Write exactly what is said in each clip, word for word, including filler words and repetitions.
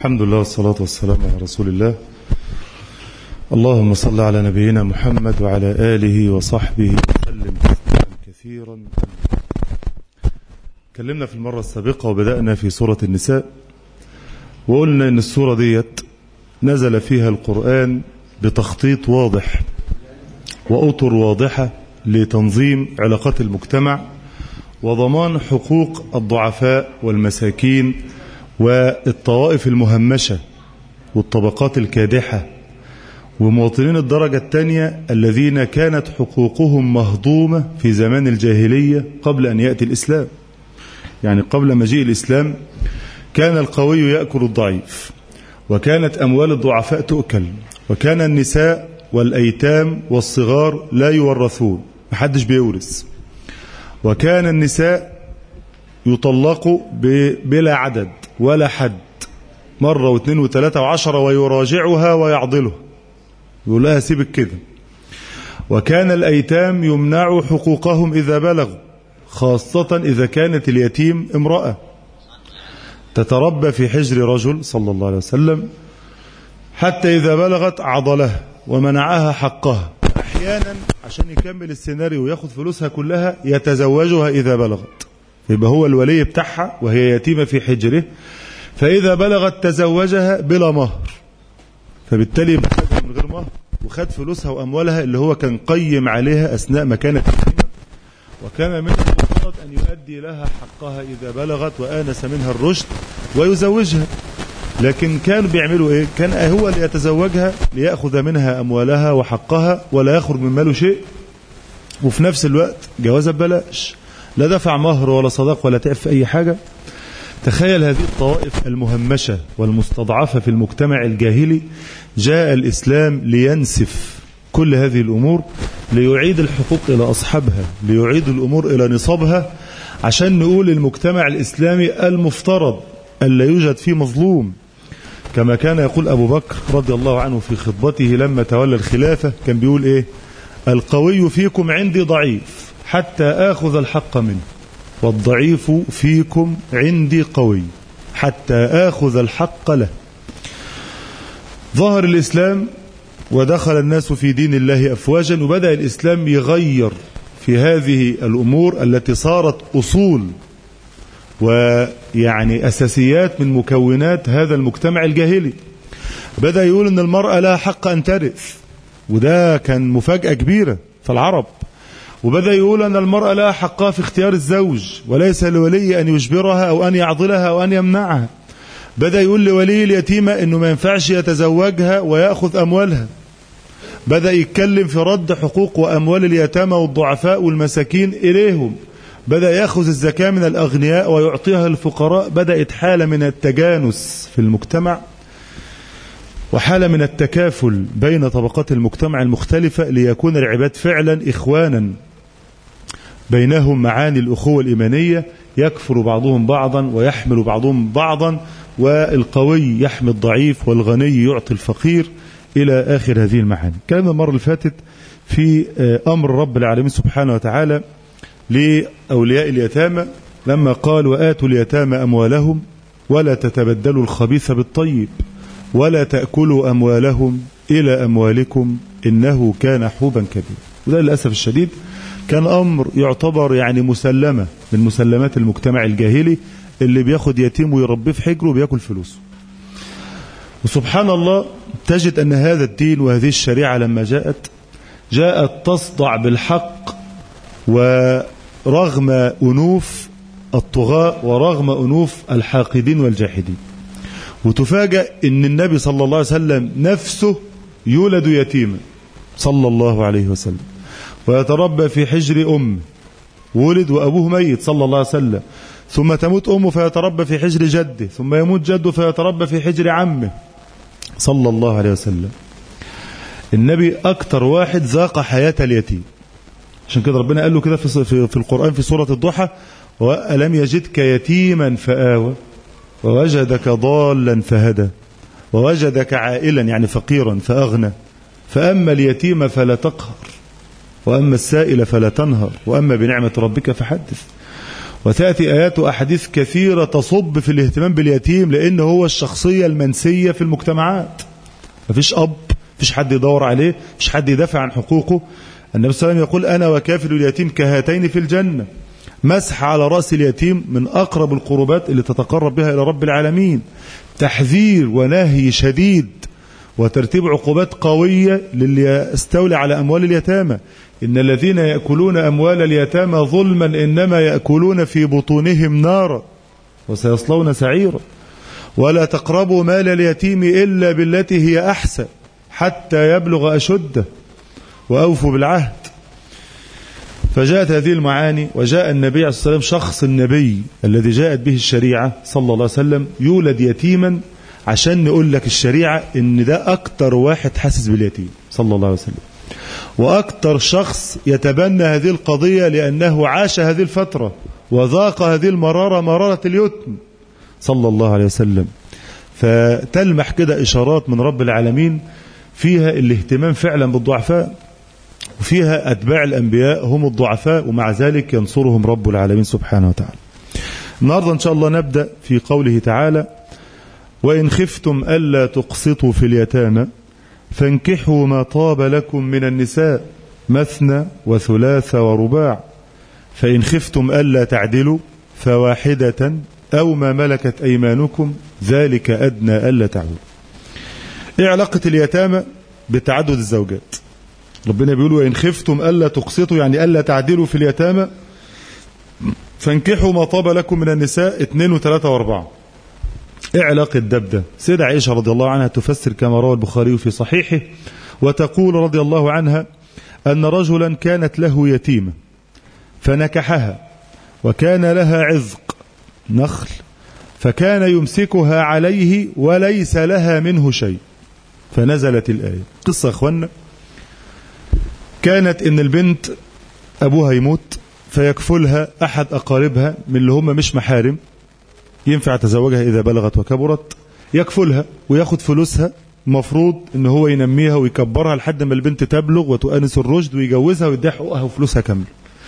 الحمد لله والصلاة والسلام على رسول الله. اللهم صل على نبينا محمد وعلى آله وصحبه وسلم تسليما كثيرا. تكلمنا في المرة السابقة وبدأنا في سورة النساء، وقلنا إن السورة ديت نزل فيها القرآن بتخطيط واضح وأطر واضحة لتنظيم علاقات المجتمع وضمان حقوق الضعفاء والمساكين والطوائف المهمشة والطبقات الكادحة ومواطنين الدرجة الثانية الذين كانت حقوقهم مهضومة في زمان الجاهلية قبل أن يأتي الإسلام. يعني قبل مجيء الإسلام كان القوي يأكل الضعيف، وكانت أموال الضعفاء تؤكل، وكان النساء والأيتام والصغار لا يورثون، محدش بيورث، وكان النساء يطلقوا بلا عدد ولا حد، مرة واثنين وثلاثة وعشرة، ويراجعها ويعضلها، يقول لها سيبك كده. وكان الأيتام يمنعوا حقوقهم إذا بلغوا، خاصة إذا كانت اليتيم امرأة تتربى في حجر رجل صلى الله عليه وسلم، حتى إذا بلغت عضلها ومنعها حقها. أحيانا عشان يكمل السيناريو وياخد فلوسها كلها يتزوجها إذا بلغت، يبقى هو الولي بتاعها وهي يتيمة في حجره، فإذا بلغت تزوجها بلا مهر، فبالتالي يبقى من غير مهر، وخد فلوسها وأموالها اللي هو كان قيم عليها أثناء ما كانت يتيمة، وكان من المفترض أن يؤدي لها حقها إذا بلغت وآنس منها الرشد ويزوجها. لكن كانوا بيعملوا إيه؟ كان هو اللي يتزوجها ليأخذ منها أموالها وحقها ولا يخرج من ماله شيء، وفي نفس الوقت جوازها ببلاش، لا دفع مهر ولا صداق ولا تعب في أي حاجة. تخيل هذه الطوائف المهمشة والمستضعفة في المجتمع الجاهلي، جاء الإسلام لينسف كل هذه الأمور، ليعيد الحقوق إلى أصحابها، ليعيد الأمور إلى نصابها، عشان نقول المجتمع الإسلامي المفترض ألا يوجد فيه مظلوم. كما كان يقول أبو بكر رضي الله عنه في خطبته لما تولى الخلافة، كان بيقول إيه؟ القوي فيكم عندي ضعيف حتى آخذ الحق منه، والضعيف فيكم عندي قوي حتى آخذ الحق له. ظهر الإسلام ودخل الناس في دين الله أفواجا، وبدأ الإسلام يغير في هذه الأمور التي صارت أصول ويعني أساسيات من مكونات هذا المجتمع الجاهلي. بدأ يقول أن المرأة لها حق أن ترث، وده كان مفاجأة كبيرة في العرب. وبدأ يقول أن المرأة لها حقها في اختيار الزوج، وليس لولي أن يجبرها أو أن يعضلها أو أن يمنعها. بدأ يقول لولي اليتيمة أنه ما ينفعش يتزوجها ويأخذ أموالها. بدأ يتكلم في رد حقوق وأموال اليتامى والضعفاء والمساكين إليهم. بدأ يأخذ الزكاة من الأغنياء ويعطيها للفقراء. بدأت حالة من التجانس في المجتمع، وحالة من التكافل بين طبقات المجتمع المختلفة، ليكون العباد فعلا إخوانا بينهم معاني الأخوة الإيمانية، يكفر بعضهم بعضا ويحمل بعضهم بعضا، والقوي يحمي الضعيف والغني يعطي الفقير، إلى آخر هذه المعاني. كلام المرة اللي فاتت في أمر رب العالمين سبحانه وتعالى لأولياء اليتامى لما قال وآتوا اليتامى أموالهم ولا تتبدلوا الخبيث بالطيب ولا تأكلوا أموالهم إلى أموالكم إنه كان حوبا كبيرا. وده للأسف الشديد كان أمر يعتبر يعني مسلمة من مسلمات المجتمع الجاهلي، اللي بياخد يتيم ويربيه في حجره وبياكل فلوسه. وسبحان الله تجد أن هذا الدين وهذه الشريعة لما جاءت جاءت تصدع بالحق، ورغم أنوف الطغاة ورغم أنوف الحاقدين والجاحدين. وتفاجأ أن النبي صلى الله عليه وسلم نفسه يولد يتيما صلى الله عليه وسلم، ويتربى في حجر أم، ولد وأبوه ميت صلى الله عليه وسلم، ثم تموت أمه فيتربى في حجر جده، ثم يموت جده فيتربى في حجر عمه صلى الله عليه وسلم. النبي أكتر واحد ذاق حياة اليتيم، عشان كده ربنا قال له كده في, في, في القرآن في سورة الضحى وألم يجدك يتيما فآوى ووجدك ضالا فهدى ووجدك عائلا يعني فقيرا فأغنى فأما اليتيم فلا تقهر وأما السائل فلا تنهر وأما بنعمة ربك فحدث. وتأتي آيات وأحاديث كثيرة تصب في الاهتمام باليتيم، لأنه هو الشخصية المنسية في المجتمعات. مفيش أب، مفيش حد يدور عليه، مفيش حد يدافع عن حقوقه. النبي صلى الله عليه وسلم يقول أنا وكافل اليتيم كهاتين في الجنة. مسح على رأس اليتيم من أقرب القربات اللي تتقرب بها إلى رب العالمين. تحذير ونهي شديد وترتيب عقوبات قوية للي يستولي على أموال اليتامى. إن الذين يأكلون أموال اليتامى ظلما إنما يأكلون في بطونهم نارا وسيصلون سعيرا. ولا تقربوا مال اليتيم إلا بالتي هي أحسن حتى يبلغ أشده وأوفوا بالعهد. فجاءت هذه المعاني، وجاء النبي عليه الصلاة والسلام شخص النبي الذي جاءت به الشريعة صلى الله عليه وسلم يولد يتيما، عشان نقول لك الشريعة إن ده أكتر واحد حاسس باليتيم صلى الله عليه وسلم، وأكتر شخص يتبنى هذه القضية لأنه عاش هذه الفترة وذاق هذه المرارة، مرارة اليتم صلى الله عليه وسلم. فتلمح كده إشارات من رب العالمين فيها الاهتمام فعلا بالضعفاء، وفيها أتباع الأنبياء هم الضعفاء، ومع ذلك ينصرهم رب العالمين سبحانه وتعالى. النهاردة إن شاء الله نبدأ في قوله تعالى: وإن خفتم ألا تقسطوا في اليتامى فانكحوا ما طاب لكم من النساء مثنى وثلاث ورباع فإن خفتم ألا تعدلوا فواحدة أو ما ملكت أيمانكم ذلك أدنى ألا تعودوا. إيه علاقة اليتامى بتعدد الزوجات؟ ربنا بيقول وإن خفتم ألا تقسطوا، يعني ألا تعدلوا في اليتامى، فانكحوا ما طاب لكم من النساء اثنين وثلاثة واربعة. ايه علاقة دبدة؟ سيدة عائشة رضي الله عنها تفسر كما روى البخاري في صحيحه، وتقول رضي الله عنها أن رجلا كانت له يتيمة فنكحها وكان لها عذق نخل فكان يمسكها عليه وليس لها منه شيء، فنزلت الآية. قصة أخوانا، كانت إن البنت أبوها يموت فيكفلها أحد أقاربها من اللي هم مش محارم، ينفع تزوجها إذا بلغت وكبرت، يكفلها وياخد فلوسها، مفروض إن هو ينميها ويكبرها لحد ما البنت تبلغ وتؤنس الرشد ويجوزها ويديها حقوقها وفلوسها كامل.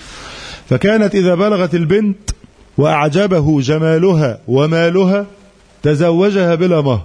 فكانت إذا بلغت البنت وأعجبه جمالها ومالها تزوجها بلا مهر،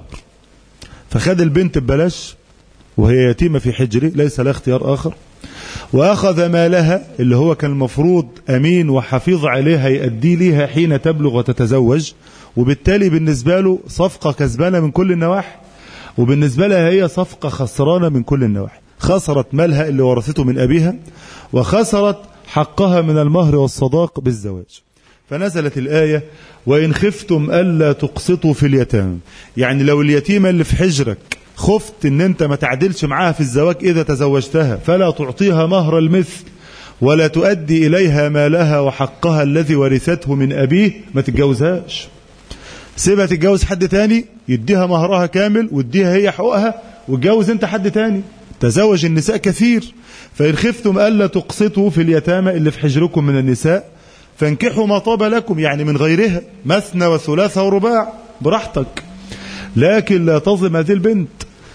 فخد البنت ببلاش وهي يتيمة في حجره ليس لها اختيار آخر، وأخذ مالها اللي هو كان المفروض أمين وحفيظ عليها يؤدي لها حين تبلغ وتتزوج، وبالتالي بالنسبة له صفقة كسبانة من كل النواحي، وبالنسبة لها هي صفقة خسرانة من كل النواحي. خسرت مالها اللي ورثته من أبيها، وخسرت حقها من المهر والصداق بالزواج. فنزلت الآية وإن خفتم ألا تقسطوا في اليتامى، يعني لو اليتيمة اللي في حجرك خفت ان انت ما تعدلش معاها في الزواج اذا تزوجتها، فلا تعطيها مهر المثل ولا تؤدي اليها مالها وحقها الذي ورثته من ابيه، ما تتجوزهاش، سيبها تتجوز حد تاني يديها مهرها كامل واديها هي حقوقها وتجوز انت حد تاني. تزوج النساء كثير. فإن خفتم ألا تقسطوا في اليتامى اللي في حجركم من النساء فانكحوا ما طاب لكم، يعني من غيرها، مثنى وثلاثة ورباع، براحتك، لكن لا تظلم هذه البنت.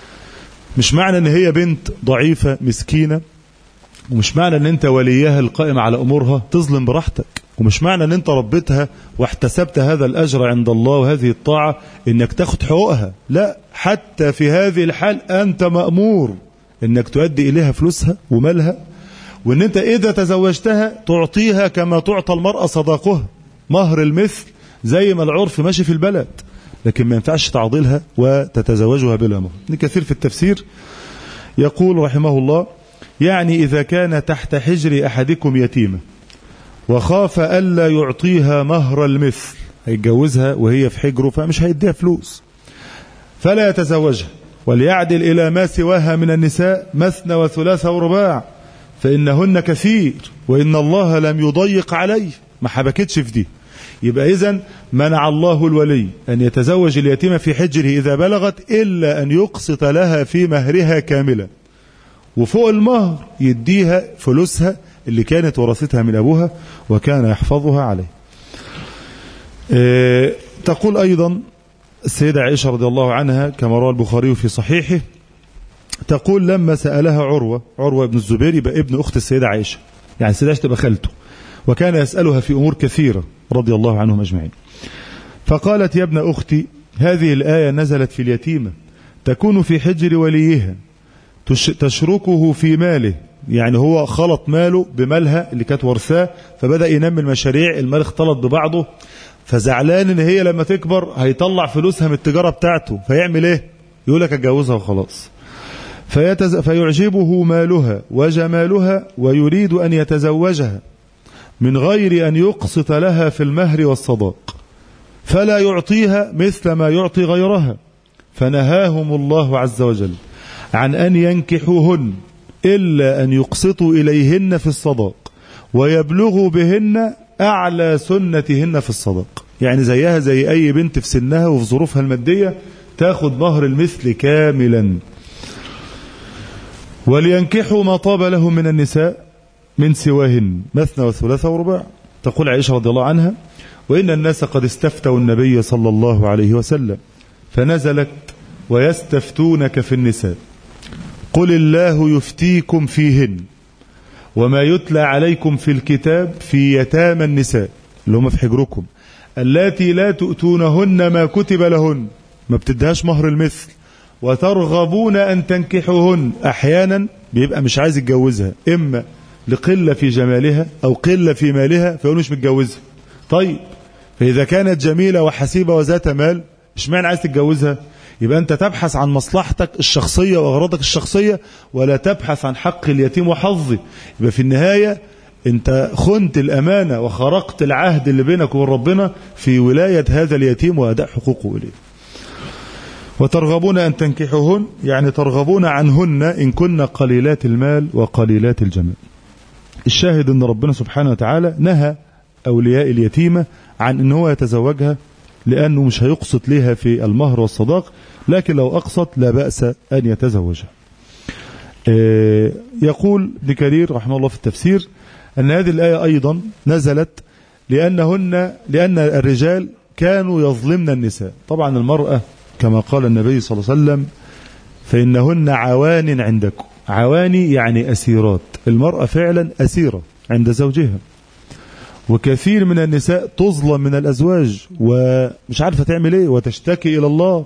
مش معنى ان هي بنت ضعيفة مسكينة، ومش معنى ان انت وليها القائم على امورها تظلم براحتك، ومش معنى ان انت ربيتها واحتسبت هذا الاجر عند الله وهذه الطاعة انك تاخد حقوقها، لا، حتى في هذه الحال انت مأمور انك تؤدي اليها فلوسها ومالها، وان انت اذا تزوجتها تعطيها كما تعطى المرأة صداقها، مهر المثل زي ما العرف ماشي في البلد، لكن ما ينفعش تعضلها وتتزوجها بلا مهر. ابن كثير في التفسير يقول رحمه الله: يعني إذا كان تحت حجر أحدكم يتيمة وخاف ألا يعطيها مهر المثل، هيتجوزها وهي في حجره فمش هيديها فلوس، فلا يتزوجها، وليعدل إلى ما سواها من النساء مثنى وثلاثة ورباع فإنهن كثير وإن الله لم يضيق عليه، ما حبكتش في دي. يبقى إذن منع الله الولي أن يتزوج اليتيمة في حجره إذا بلغت إلا أن يقسط لها في مهرها كاملا، وفوق المهر يديها فلوسها اللي كانت ورثتها من أبوها وكان يحفظها عليه. اه تقول أيضا السيدة عائشة رضي الله عنها كما روى البخاري في صحيحه، تقول لما سألها عروة، عروة بن الزبير يبقى ابن أخت السيدة عائشة، يعني السيدة عائشة تبقى خالته، وكان يسألها في أمور كثيرة رضي الله عنهم أجمعين. فقالت: يا ابن أختي، هذه الآية نزلت في اليتيمة تكون في حجر وليها تشركه في ماله، يعني هو خلط ماله بمالها اللي كانت ورثاه، فبدأ ينمي المشاريع، المال اختلط ببعضه، فزعلان ان هي لما تكبر هيطلع فلوسها من التجارة بتاعته، فيعمل ايه؟ يقول لك اتجوزها وخلاص. فيتز... فيعجبه مالها وجمالها ويريد أن يتزوجها من غير أن يقسط لها في المهر والصداق، فلا يعطيها مثل ما يعطي غيرها، فنهاهم الله عز وجل عن أن ينكحوهن إلا أن يقسطوا إليهن في الصداق ويبلغوا بهن أعلى سنتهن في الصداق. يعني زيها زي أي بنت في سنها وفي ظروفها المادية تاخد مهر المثل كاملا. ولينكحوا ما طاب لهم من النساء من سواهن مثنى وثلاثة ورباع. تقول عائشة رضي الله عنها: وإن الناس قد استفتوا النبي صلى الله عليه وسلم فنزلت: ويستفتونك في النساء قل الله يفتيكم فيهن وما يتلى عليكم في الكتاب في يتامى النساء اللي هم في حجركم اللاتي لا تؤتونهن ما كتب لهن، ما بتدهاش مهر المثل، وترغبون أن تنكحوهن. أحيانا بيبقى مش عايز يتجوزها، إما لقلة في جمالها أو قلة في مالها فيقول مش متجوزها. طيب فإذا كانت جميلة وحسيبة وذات مال اشمعنى عايز تتجوزها؟ يبقى أنت تبحث عن مصلحتك الشخصية وأغراضك الشخصية ولا تبحث عن حق اليتيم وحظه. يبقى في النهاية أنت خنت الأمانة وخرقت العهد اللي بينك وبين ربنا في ولاية هذا اليتيم وأداء حقوقه إليه. وترغبون أن تنكحوهن يعني ترغبون عنهن إن كن قليلات المال وقليلات الجمال. الشاهد أن ربنا سبحانه وتعالى نهى أولياء اليتيمة عن أنه هو يتزوجها لأنه مش هيقسط لها في المهر والصداق، لكن لو أقسط لا بأس أن يتزوجها. يقول ابن كثير رحمه الله في التفسير أن هذه الآية أيضا نزلت لأنهن لأن الرجال كانوا يظلمن النساء. طبعا المرأة كما قال النبي صلى الله عليه وسلم فإنهن عوان عندكم. عواني يعني أسيرات، المرأة فعلا أسيرة عند زوجها، وكثير من النساء تظلم من الأزواج ومش عارفة تعمل ايه وتشتكي إلى الله.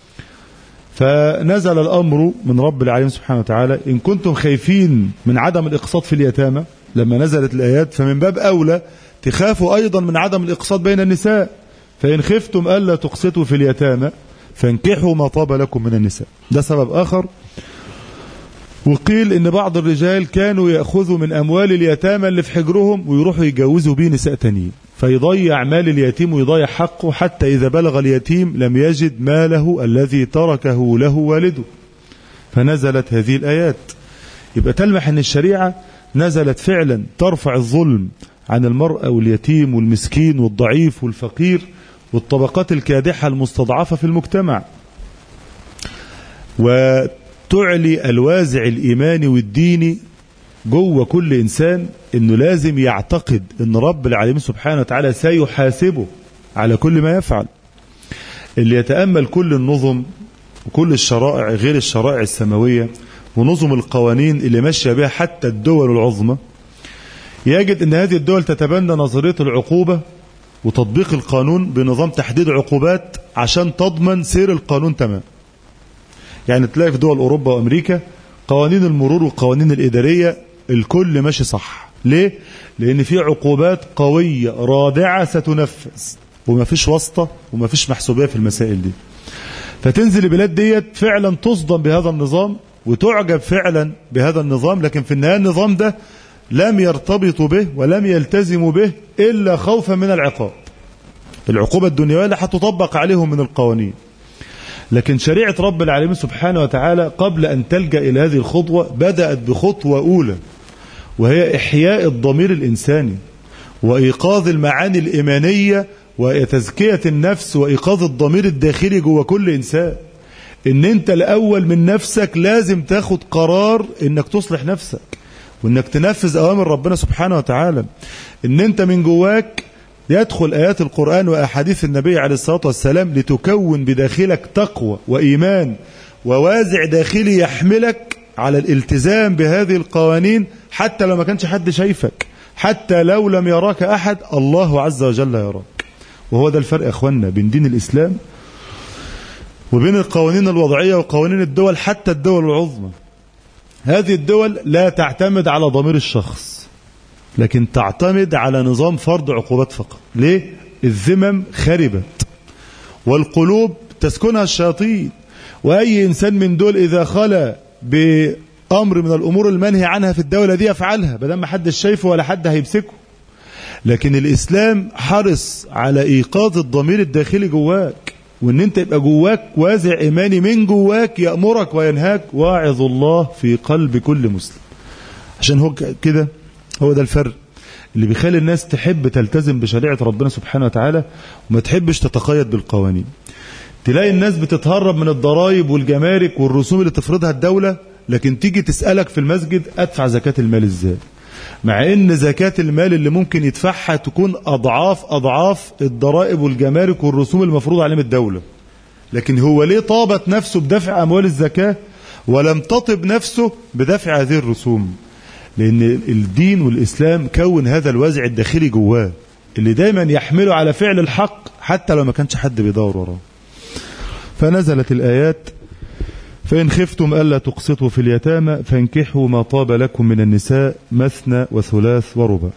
فنزل الأمر من رب العالمين سبحانه وتعالى: إن كنتم خايفين من عدم الإقساط في اليتامى، لما نزلت الآيات فمن باب أولى تخافوا أيضا من عدم الإقساط بين النساء. فإن خفتم ألا تقسطوا في اليتامى فانكحوا ما طاب لكم من النساء. ده سبب آخر. وقيل إن بعض الرجال كانوا يأخذوا من أموال اليتامى اللي في حجرهم ويروحوا يجوزوا بيه نساء تانيين، فيضيع مال اليتيم ويضيع حقه، حتى إذا بلغ اليتيم لم يجد ماله الذي تركه له والده، فنزلت هذه الآيات. يبقى تلمح أن الشريعة نزلت فعلا ترفع الظلم عن المرأة واليتيم والمسكين والضعيف والفقير والطبقات الكادحة المستضعفة في المجتمع، وتعلي الوازع الإيماني والديني جوه كل إنسان إنه لازم يعتقد إن رب العالمين سبحانه وتعالى سيحاسبه على كل ما يفعل. اللي يتأمل كل النظم وكل الشرائع غير الشرائع السماوية ونظم القوانين اللي ماشية بها حتى الدول العظمى، يجد أن هذه الدول تتبنى نظرية العقوبة وتطبيق القانون بنظام تحديد عقوبات عشان تضمن سير القانون تمام. يعني تلاقي في دول أوروبا وأمريكا قوانين المرور والقوانين الإدارية الكل ماشي صح. ليه؟ لأن في عقوبات قوية رادعة ستنفذ وما فيش واسطة وما فيش محسوبية في المسائل دي. فتنزل البلاد ديت فعلا تصدم بهذا النظام وتعجب فعلا بهذا النظام، لكن في النهاية النظام ده لم يرتبطوا به ولم يلتزموا به إلا خوفا من العقاب، العقوبة الدنيوية اللي هتطبق عليهم من القوانين. لكن شريعة رب العالمين سبحانه وتعالى قبل أن تلجأ إلى هذه الخطوة بدأت بخطوة أولى، وهي إحياء الضمير الإنساني وإيقاظ المعاني الإيمانية وتزكية النفس وإيقاظ الضمير الداخلي جوه كل إنسان. إن أنت الأول من نفسك لازم تاخد قرار إنك تصلح نفسك وإنك تنفذ أوامر ربنا سبحانه وتعالى. إن أنت من جواك يدخل آيات القرآن وأحاديث النبي عليه الصلاة والسلام لتكون بداخلك تقوى وإيمان ووازع داخلي يحملك على الالتزام بهذه القوانين حتى لو ما كانش حد شايفك، حتى لو لم يراك أحد الله عز وجل يراك. وهو ده الفرق يا أخوانا بين دين الإسلام وبين القوانين الوضعية وقوانين الدول، حتى الدول العظمى. هذه الدول لا تعتمد على ضمير الشخص، لكن تعتمد على نظام فرض عقوبات فقط. ليه؟ الذمم خربت والقلوب تسكنها الشياطين، وأي إنسان من دول إذا خلى بأمر من الأمور المنهي عنها في الدولة دي يفعلها بدل ما حد شايفه ولا حد هيمسكه. لكن الإسلام حرص على إيقاظ الضمير الداخلي جواك، وإن أنت يبقى جواك وازع إيماني من جواك يأمرك وينهاك، واعظ الله في قلب كل مسلم. عشان هو كده، هو ده الفرق اللي بيخلي الناس تحب تلتزم بشريعة ربنا سبحانه وتعالى وما تحبش تتقيد بالقوانين. تلاقي الناس بتتهرب من الضرائب والجمارك والرسوم اللي تفرضها الدولة، لكن تيجي تسألك في المسجد أدفع زكاة المال إزاي، مع ان زكاة المال اللي ممكن يدفعها تكون أضعاف أضعاف الضرائب والجمارك والرسوم المفروض عليهم الدولة. لكن هو ليه طابت نفسه بدفع أموال الزكاة ولم تطب نفسه بدفع هذه الرسوم؟ لأن الدين والإسلام كون هذا الوازع الداخلي جواه اللي دايما يحمله على فعل الحق حتى لو ما كانش حد بيدور وراه. فنزلت الآيات: فإن خفتم ألا تقسطوا في اليتامى فانكحوا ما طاب لكم من النساء مثنى وثلاث ورباع.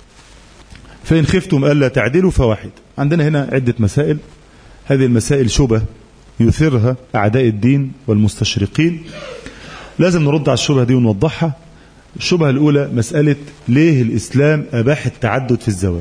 فإن خفتم ألا تعدلوا فواحد. عندنا هنا عدة مسائل، هذه المسائل شبه يثيرها أعداء الدين والمستشرقين، لازم نرد على الشبهة دي ونوضحها. الشبهة الأولى مسألة ليه الإسلام أباح التعدد في الزواج؟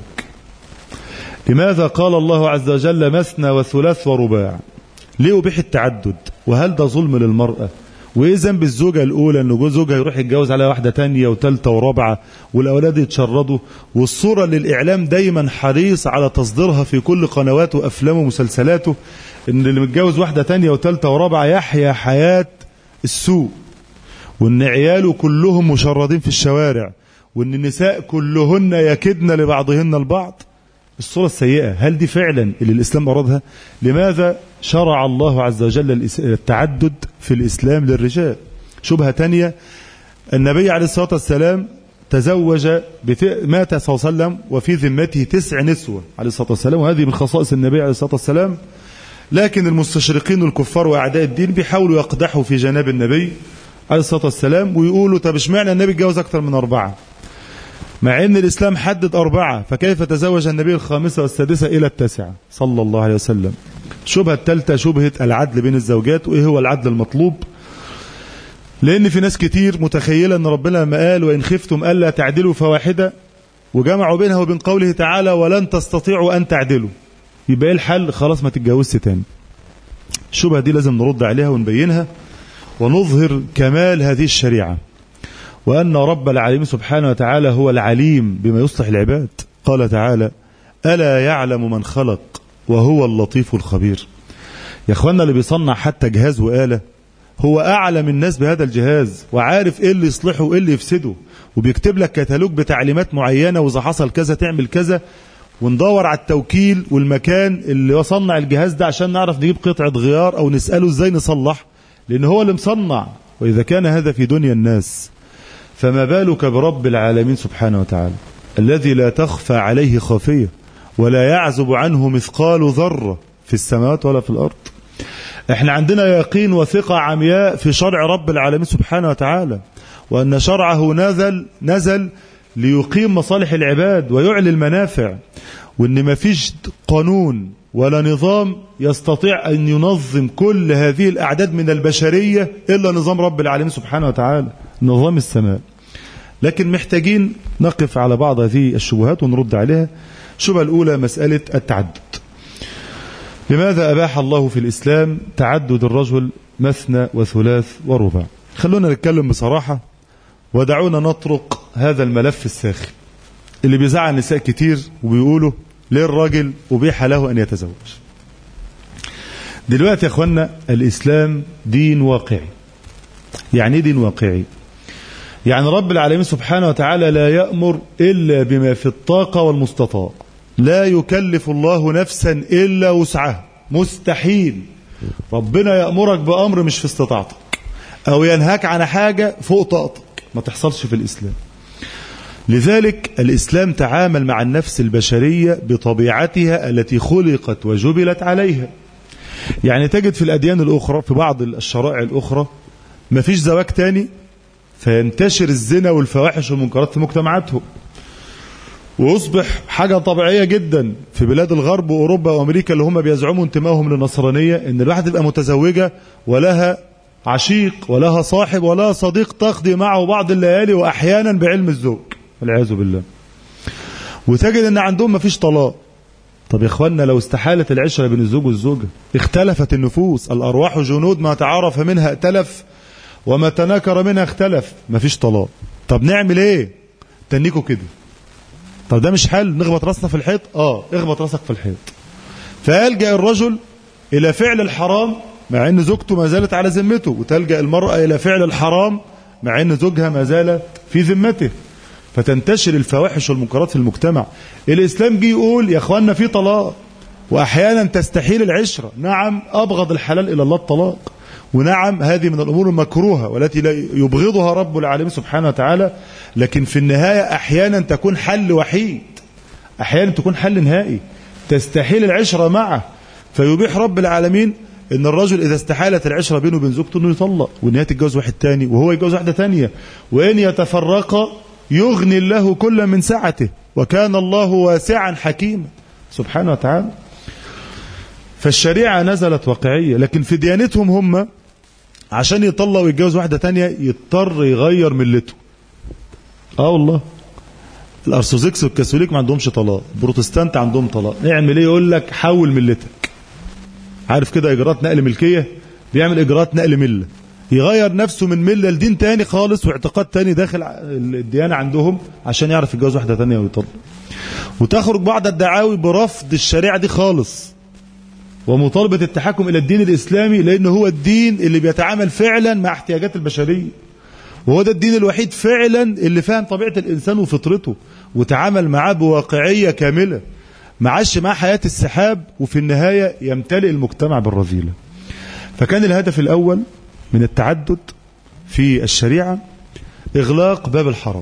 لماذا قال الله عز وجل مثنى وثلاث ورباع؟ ليه أبيح التعدد؟ وهل ده ظلم للمرأة؟ وإيه ذنب الزوجة الأولى إنه زوجها يروح يتجوز على واحدة تانية وثالثة ورابعة والأولاد يتشردوا، والصورة اللي الإعلام دايما حريص على تصديرها في كل قنواته وأفلامه ومسلسلاته، إن اللي متجوز واحدة تانية وثالثة ورابعة يحيا حياة السوء، وإن عياله كلهم مشردين في الشوارع، وإن النساء كلهن يكدن لبعضهن البعض. الصورة السيئة، هل دي فعلا اللي الإسلام أرادها؟ لماذا شرع الله عز وجل التعدد في الإسلام للرجال؟ شبهة تانية، النبي عليه الصلاة والسلام تزوج بت... مات صلى الله عليه وسلم وفي ذمته تسع نسوة عليه الصلاة والسلام، وهذه من خصائص النبي عليه الصلاة والسلام. لكن المستشرقين والكفار وأعداء الدين بيحاولوا يقدحوا في جناب النبي عليه الصلاة والسلام ويقولوا طب اشمعنى النبي اتجوز أكثر من أربعة مع أن الإسلام حدد أربعة، فكيف تزوج النبي الخامسة والسادسة إلى التاسعة صلى الله عليه وسلم؟ شبهة الثالثة شبهة العدل بين الزوجات، وإيه هو العدل المطلوب؟ لأن في ناس كتير متخيلة أن ربنا لما قال وإن خفتم ألا تعدلوا فواحدة وجمعوا بينها وبين قوله تعالى ولن تستطيعوا أن تعدلوا، يبقى إيه الحل؟ خلاص ما تتجوزش تاني. الشبهة دي لازم نرد عليها ونبينها ونظهر كمال هذه الشريعة، وأن رب العالمين سبحانه وتعالى هو العليم بما يصلح العباد. قال تعالى ألا يعلم من خلق وهو اللطيف الخبير. يا أخوانا اللي بيصنع حتى جهاز وآلة هو أعلم الناس بهذا الجهاز وعارف إيه اللي يصلحه وإيه اللي يفسده، وبيكتب لك كتالوج بتعليمات معينة، وإذا حصل كذا تعمل كذا، وندور على التوكيل والمكان اللي صنع الجهاز ده عشان نعرف نجيب قطعة غيار أو نسأله إزاي نصلح، لأن هو اللي مصنع. وإذا كان هذا في دنيا الناس فما بالك برب العالمين سبحانه وتعالى الذي لا تخفى عليه خافية ولا يعزب عنه مثقال ذرة في السماوات ولا في الأرض. احنا عندنا يقين وثقة عمياء في شرع رب العالمين سبحانه وتعالى، وأن شرعه نزل نزل ليقيم مصالح العباد ويعلي المنافع، وأن ما فيش قانون ولا نظام يستطيع أن ينظم كل هذه الأعداد من البشرية إلا نظام رب العالمين سبحانه وتعالى، نظام السماء. لكن محتاجين نقف على بعض هذه الشبهات ونرد عليها. الشبهة الأولى مسألة التعدد. لماذا أباح الله في الإسلام تعدد الرجل مثنى وثلاث ورباع؟ خلونا نتكلم بصراحة ودعونا نطرق هذا الملف الساخن اللي بيزعل نساء كتير وبيقولوا ليه الراجل أبيح له أن يتزوج. دلوقتي يا أخوانا الإسلام دين واقعي. يعني دين واقعي؟ يعني رب العالمين سبحانه وتعالى لا يأمر إلا بما في الطاقة والمستطاع، لا يكلف الله نفسا إلا وسعها، مستحيل ربنا يأمرك بأمر مش في استطاعتك أو ينهاك عن حاجة فوق طاقتك، ما تحصلش في الإسلام. لذلك الإسلام تعامل مع النفس البشرية بطبيعتها التي خلقت وجبلت عليها. يعني تجد في الأديان الأخرى في بعض الشرائع الأخرى ما فيش زواج تاني، فينتشر الزنا والفواحش والمنكرات في مجتمعاتهم، ويصبح حاجة طبيعية جدا في بلاد الغرب وأوروبا وأمريكا اللي هم بيزعموا انتمائهم للنصرانية، إن الواحد تبقى متزوجة ولها عشيق ولها صاحب ولها صديق تقضي معه بعض الليالي وأحيانا بعلم الزوج والعياذ بالله. وتجد إن عندهم ما فيش طلاق. طب يا إخواننا لو استحالت العشرة بين الزوج والزوجة، اختلفت النفوس، الأرواح جنود، ما تعارف منها ائتلف وما تناكر منها اختلف، ما فيش طلاق. طب نعمل ايه؟ تنيكوا كده. طب ده مش حل نخبط راسنا في الحيط؟ اه اخبط راسك في الحيط. فيلجأ الرجل الى فعل الحرام مع ان زوجته ما زالت على ذمته، وتلجأ المرأة الى فعل الحرام مع ان زوجها ما زال في ذمته، فتنتشر الفواحش والمنكرات في المجتمع. الاسلام جه يقول يا اخواننا في طلاق، واحيانا تستحيل العشرة. نعم ابغض الحلال الى الله الطلاق، ونعم هذه من الأمور المكروهة والتي لا يبغضها رب العالمين سبحانه وتعالى، لكن في النهاية أحيانا تكون حل وحيد، أحيانا تكون حل نهائي تستحيل العشرة معه، فيبيح رب العالمين إن الرجل إذا استحالت العشرة بينه وبين زوجته إنه يطلق، وإن هي تتجوز واحد تاني وهو يتجوز واحدة تانية، وإن يتفرقا يغني الله كل من سعته، وكان الله واسعا حكيما سبحانه وتعالى. فالشريعة نزلت واقعية، لكن في ديانتهم هم عشان يطلق ويتجوز واحدة تانية يضطر يغير ملته. اه والله الارثوذكس والكاثوليك ما عندهمش طلاق، البروتستانت عندهم طلاق. نعمل ايه؟ يقول لك حول ملتك. عارف كده اجراءات نقل ملكية، بيعمل اجراءات نقل ملة، يغير نفسه من ملة لدين تاني خالص واعتقاد تاني داخل الديانة عندهم عشان يعرف يتجوز واحدة تانية ويطلق. وتخرج بعض الدعاوي برفض الشريعة دي خالص ومطالبة التحكم إلى الدين الإسلامي، لأنه هو الدين اللي بيتعامل فعلا مع احتياجات البشرية، وهو ده الدين الوحيد فعلا اللي فهم طبيعة الإنسان وفطرته وتعامل معاه بواقعية كاملة، معاش معاه حياة السحاب، وفي النهاية يمتلئ المجتمع بالرذيلة. فكان الهدف الأول من التعدد في الشريعة إغلاق باب الحرام.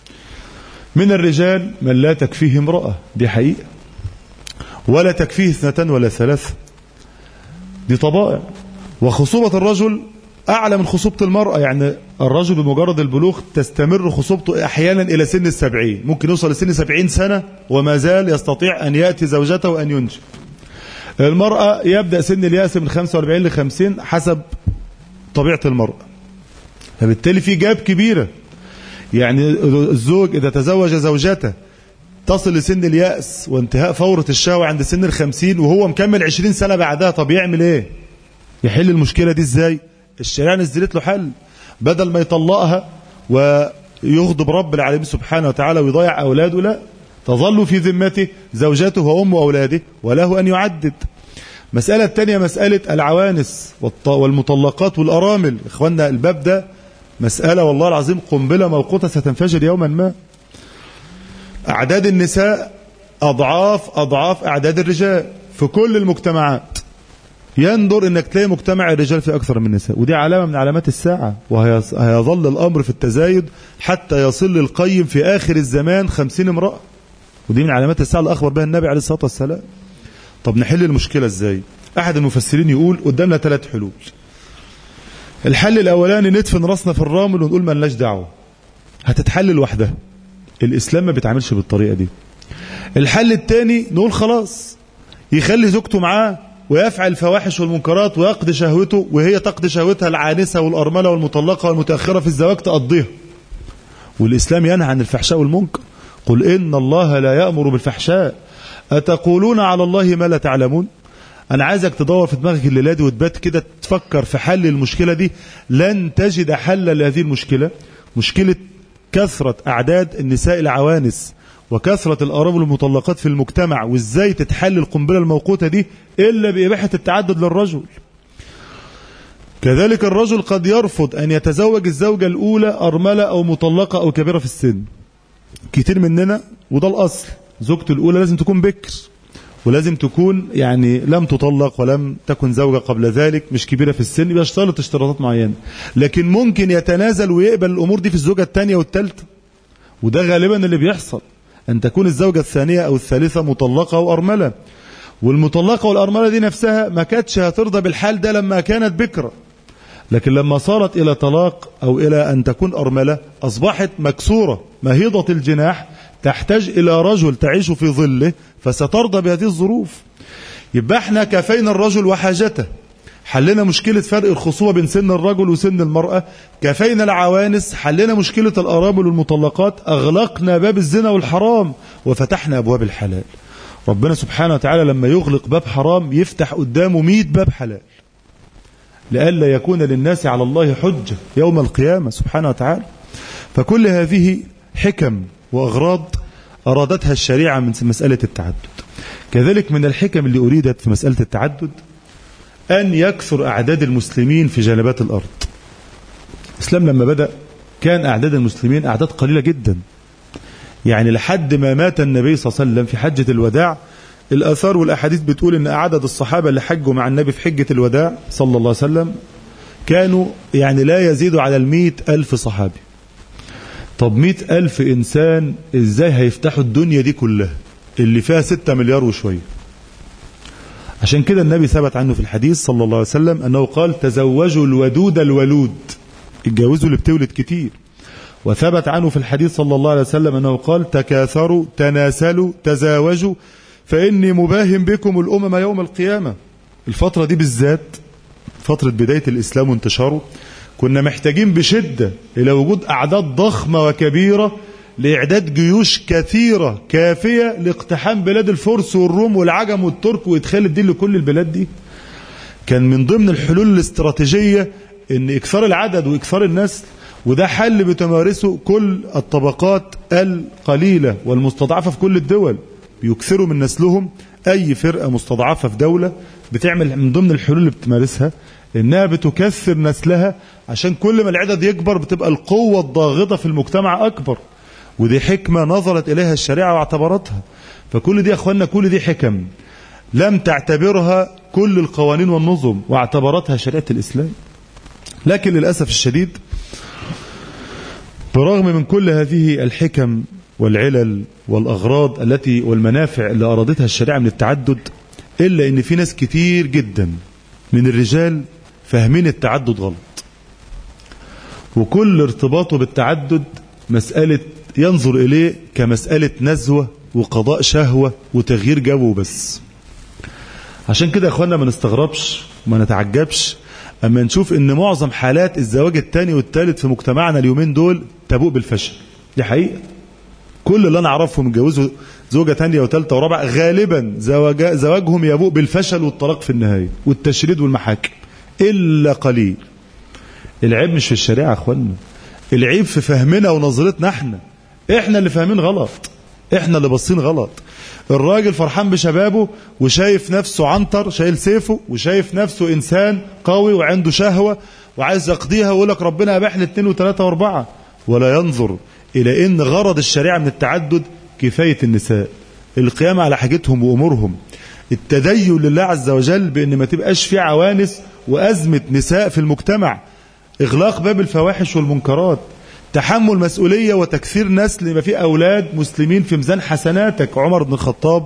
من الرجال من لا تكفيه امرأة، دي حقيقة، ولا تكفيه اثنتان ولا ثلاثة، دي طبائع. وخصوبة الرجل أعلى من خصوبة المرأة، يعني الرجل بمجرد البلوغ تستمر خصوبته أحيانا إلى سن السبعين، ممكن يوصل لسن سبعين سنة وما زال يستطيع أن يأتي زوجته وأن ينجب. المرأة يبدأ سن اليأس من خمسة وأربعين لخمسين حسب طبيعة المرأة، فبالتالي في جاب كبيرة. يعني الزوج إذا تزوج زوجته تصل لسن اليأس وانتهاء فورة الشهوة عند سن الخمسين وهو مكمل عشرين سنة بعدها، طب يعمل ايه؟ يحل المشكلة دي ازاي؟ الشريعة نزلت له حل، بدل ما يطلقها ويغضب رب العالمين سبحانه وتعالى ويضيع أولاده، لا، تظل في ذمته زوجته وأم أولاده وله أن يعدد. مسألة تانية مسألة العوانس والمطلقات والأرامل. إخواننا الباب ده مسألة والله العظيم قنبلة موقوتة ستنفجر يوما ما. أعداد النساء أضعاف أضعاف أعداد الرجال في كل المجتمعات. يندر أنك تلاقي مجتمع الرجال في أكثر من النساء، ودي علامة من علامات الساعة، وهيظل الأمر في التزايد حتى يصل القيم في آخر الزمان خمسين امرأة، ودي من علامات الساعة اللي أخبر بها النبي عليه الصلاة والسلام. طب نحل المشكلة إزاي؟ أحد المفسرين يقول قدامنا ثلاث حلول. الحل الأولاني ندفن راسنا في الرمل ونقول ما لناش دعوة، هتتحل لوحدها. الإسلام ما بيتعاملش بالطريقة دي. الحل الثاني نقول خلاص يخلي زوجته معاه ويفعل الفواحش والمنكرات ويقضي شهوته، وهي تقضي شهوتها العانسة والأرملة والمطلقة والمتأخرة في الزواج تقضيها. والإسلام ينهى عن الفحشاء والمنكر، قل إن الله لا يأمر بالفحشاء أتقولون على الله ما لا تعلمون. أنا عايزك تدور في دماغك الليلة دي وتبات كده تفكر في حل المشكلة دي، لن تجد حل لهذه المشكلة، مشكلة كثرة أعداد النساء العوانس وكثرة الأرامل المطلقات في المجتمع، وإزاي تتحل القنبلة الموقوتة دي إلا بإباحة التعدد للرجل. كذلك الرجل قد يرفض أن يتزوج الزوجة الأولى أرملة أو مطلقة أو كبيرة في السن. كتير مننا وده الأصل زوجته الأولى لازم تكون بكر، ولازم تكون يعني لم تطلق ولم تكن زوجة قبل ذلك، مش كبيرة في السن، بيشترط اشتراطات معينة، لكن ممكن يتنازل ويقبل الأمور دي في الزوجة الثانية والثالثة، وده غالبا اللي بيحصل، أن تكون الزوجة الثانية أو الثالثة مطلقة أو أرملة، والمطلقة والأرملة دي نفسها ما كانتش هترضى بالحال ده لما كانت بكرة، لكن لما صارت إلى طلاق أو إلى أن تكون أرملة أصبحت مكسورة مهيضة الجناح، تحتاج إلى رجل تعيش في ظله، فسترضى بهذه الظروف. يبقى احنا كفينا الرجل وحاجته، حلنا مشكلة فرق الخصوبة بين سن الرجل وسن المرأة، كفينا العوانس، حلنا مشكلة الأرامل والمطلقات، أغلقنا باب الزنا والحرام وفتحنا أبواب الحلال. ربنا سبحانه وتعالى لما يغلق باب حرام يفتح قدامه مئة باب حلال، لئلا يكون للناس على الله حجة يوم القيامة سبحانه وتعالى. فكل هذه حكم وأغراض أرادتها الشريعة من مسألة التعدد. كذلك من الحكم اللي أريدت في مسألة التعدد أن يكثر أعداد المسلمين في جانبات الأرض. الإسلام لما بدأ كان أعداد المسلمين أعداد قليلة جدا، يعني لحد ما مات النبي صلى الله عليه وسلم في حجة الوداع. الآثار والأحاديث بتقول أن عدد الصحابة اللي حجوا مع النبي في حجة الوداع صلى الله عليه وسلم كانوا يعني لا يزيدوا على المئة ألف صحابي. طب مئة ألف إنسان إزاي هيفتحوا الدنيا دي كلها اللي فيها ستة مليار وشوية؟ عشان كده النبي ثبت عنه في الحديث صلى الله عليه وسلم أنه قال تزوجوا الودود الولود، اتجوزوا اللي بتولد كتير. وثبت عنه في الحديث صلى الله عليه وسلم أنه قال تكاثروا تناسلوا تزاوجوا فإني مباهم بكم الأمم يوم القيامة. الفترة دي بالذات فترة بداية الإسلام وانتشاره كنا محتاجين بشدة إلى وجود أعداد ضخمة وكبيرة لإعداد جيوش كثيرة كافية لاقتحام بلاد الفرس والروم والعجم والترك وإدخال الدين لكل البلاد دي. كان من ضمن الحلول الاستراتيجية إن إكثار العدد وإكثار النسل، وده حل بتمارسه كل الطبقات القليلة والمستضعفة في كل الدول، بيكثروا من نسلهم. أي فرقة مستضعفة في دولة بتعمل من ضمن الحلول اللي بتمارسها إنها بتكثر نسلها، عشان كل ما العدد يكبر بتبقى القوة الضاغطة في المجتمع أكبر. ودي حكمة نظرت إليها الشريعة واعتبرتها. فكل دي يا أخوانا كل دي حكم لم تعتبرها كل القوانين والنظم واعتبرتها شريعة الإسلام. لكن للأسف الشديد برغم من كل هذه الحكم والعلل والأغراض التي والمنافع اللي أرادتها الشريعة من التعدد، إلا إن في ناس كتير جدا من الرجال فاهمين التعدد غلط، وكل ارتباطه بالتعدد مسألة ينظر إليه كمسألة نزوة وقضاء شهوة وتغيير جو بس. عشان كده يا أخوانا ما نستغربش وما نتعجبش أما نشوف إن معظم حالات الزواج الثاني والثالث في مجتمعنا اليومين دول تبوء بالفشل. دي حقيقة. كل اللي أنا أعرفهم متجوزوا زوجة ثانية وثالثة ورابعة غالبا زواج زواجهم يبوء بالفشل والطلاق في النهاية والتشريد والمحاكم إلا قليل. العيب مش في الشريعة يا أخوانا، العيب في فهمنا ونظرتنا. احنا احنا اللي فاهمين غلط، احنا اللي باصين غلط. الراجل فرحان بشبابه وشايف نفسه عنتر شايل سيفه وشايف نفسه إنسان قوي وعنده شهوة وعايز يقضيها ويقول لك ربنا أباح لي اثنين وثلاثة واربعة، ولا ينظر إلى إن غرض الشريعة من التعدد كفاية النساء، القيام على حاجتهم وأمورهم، التدين لله عز وجل بأن ما تبقاش في عوانس وأزمة نساء في المجتمع، إغلاق باب الفواحش والمنكرات، تحمل مسؤولية وتكثير نسل يبقى في أولاد مسلمين في ميزان حسناتك. عمر بن الخطاب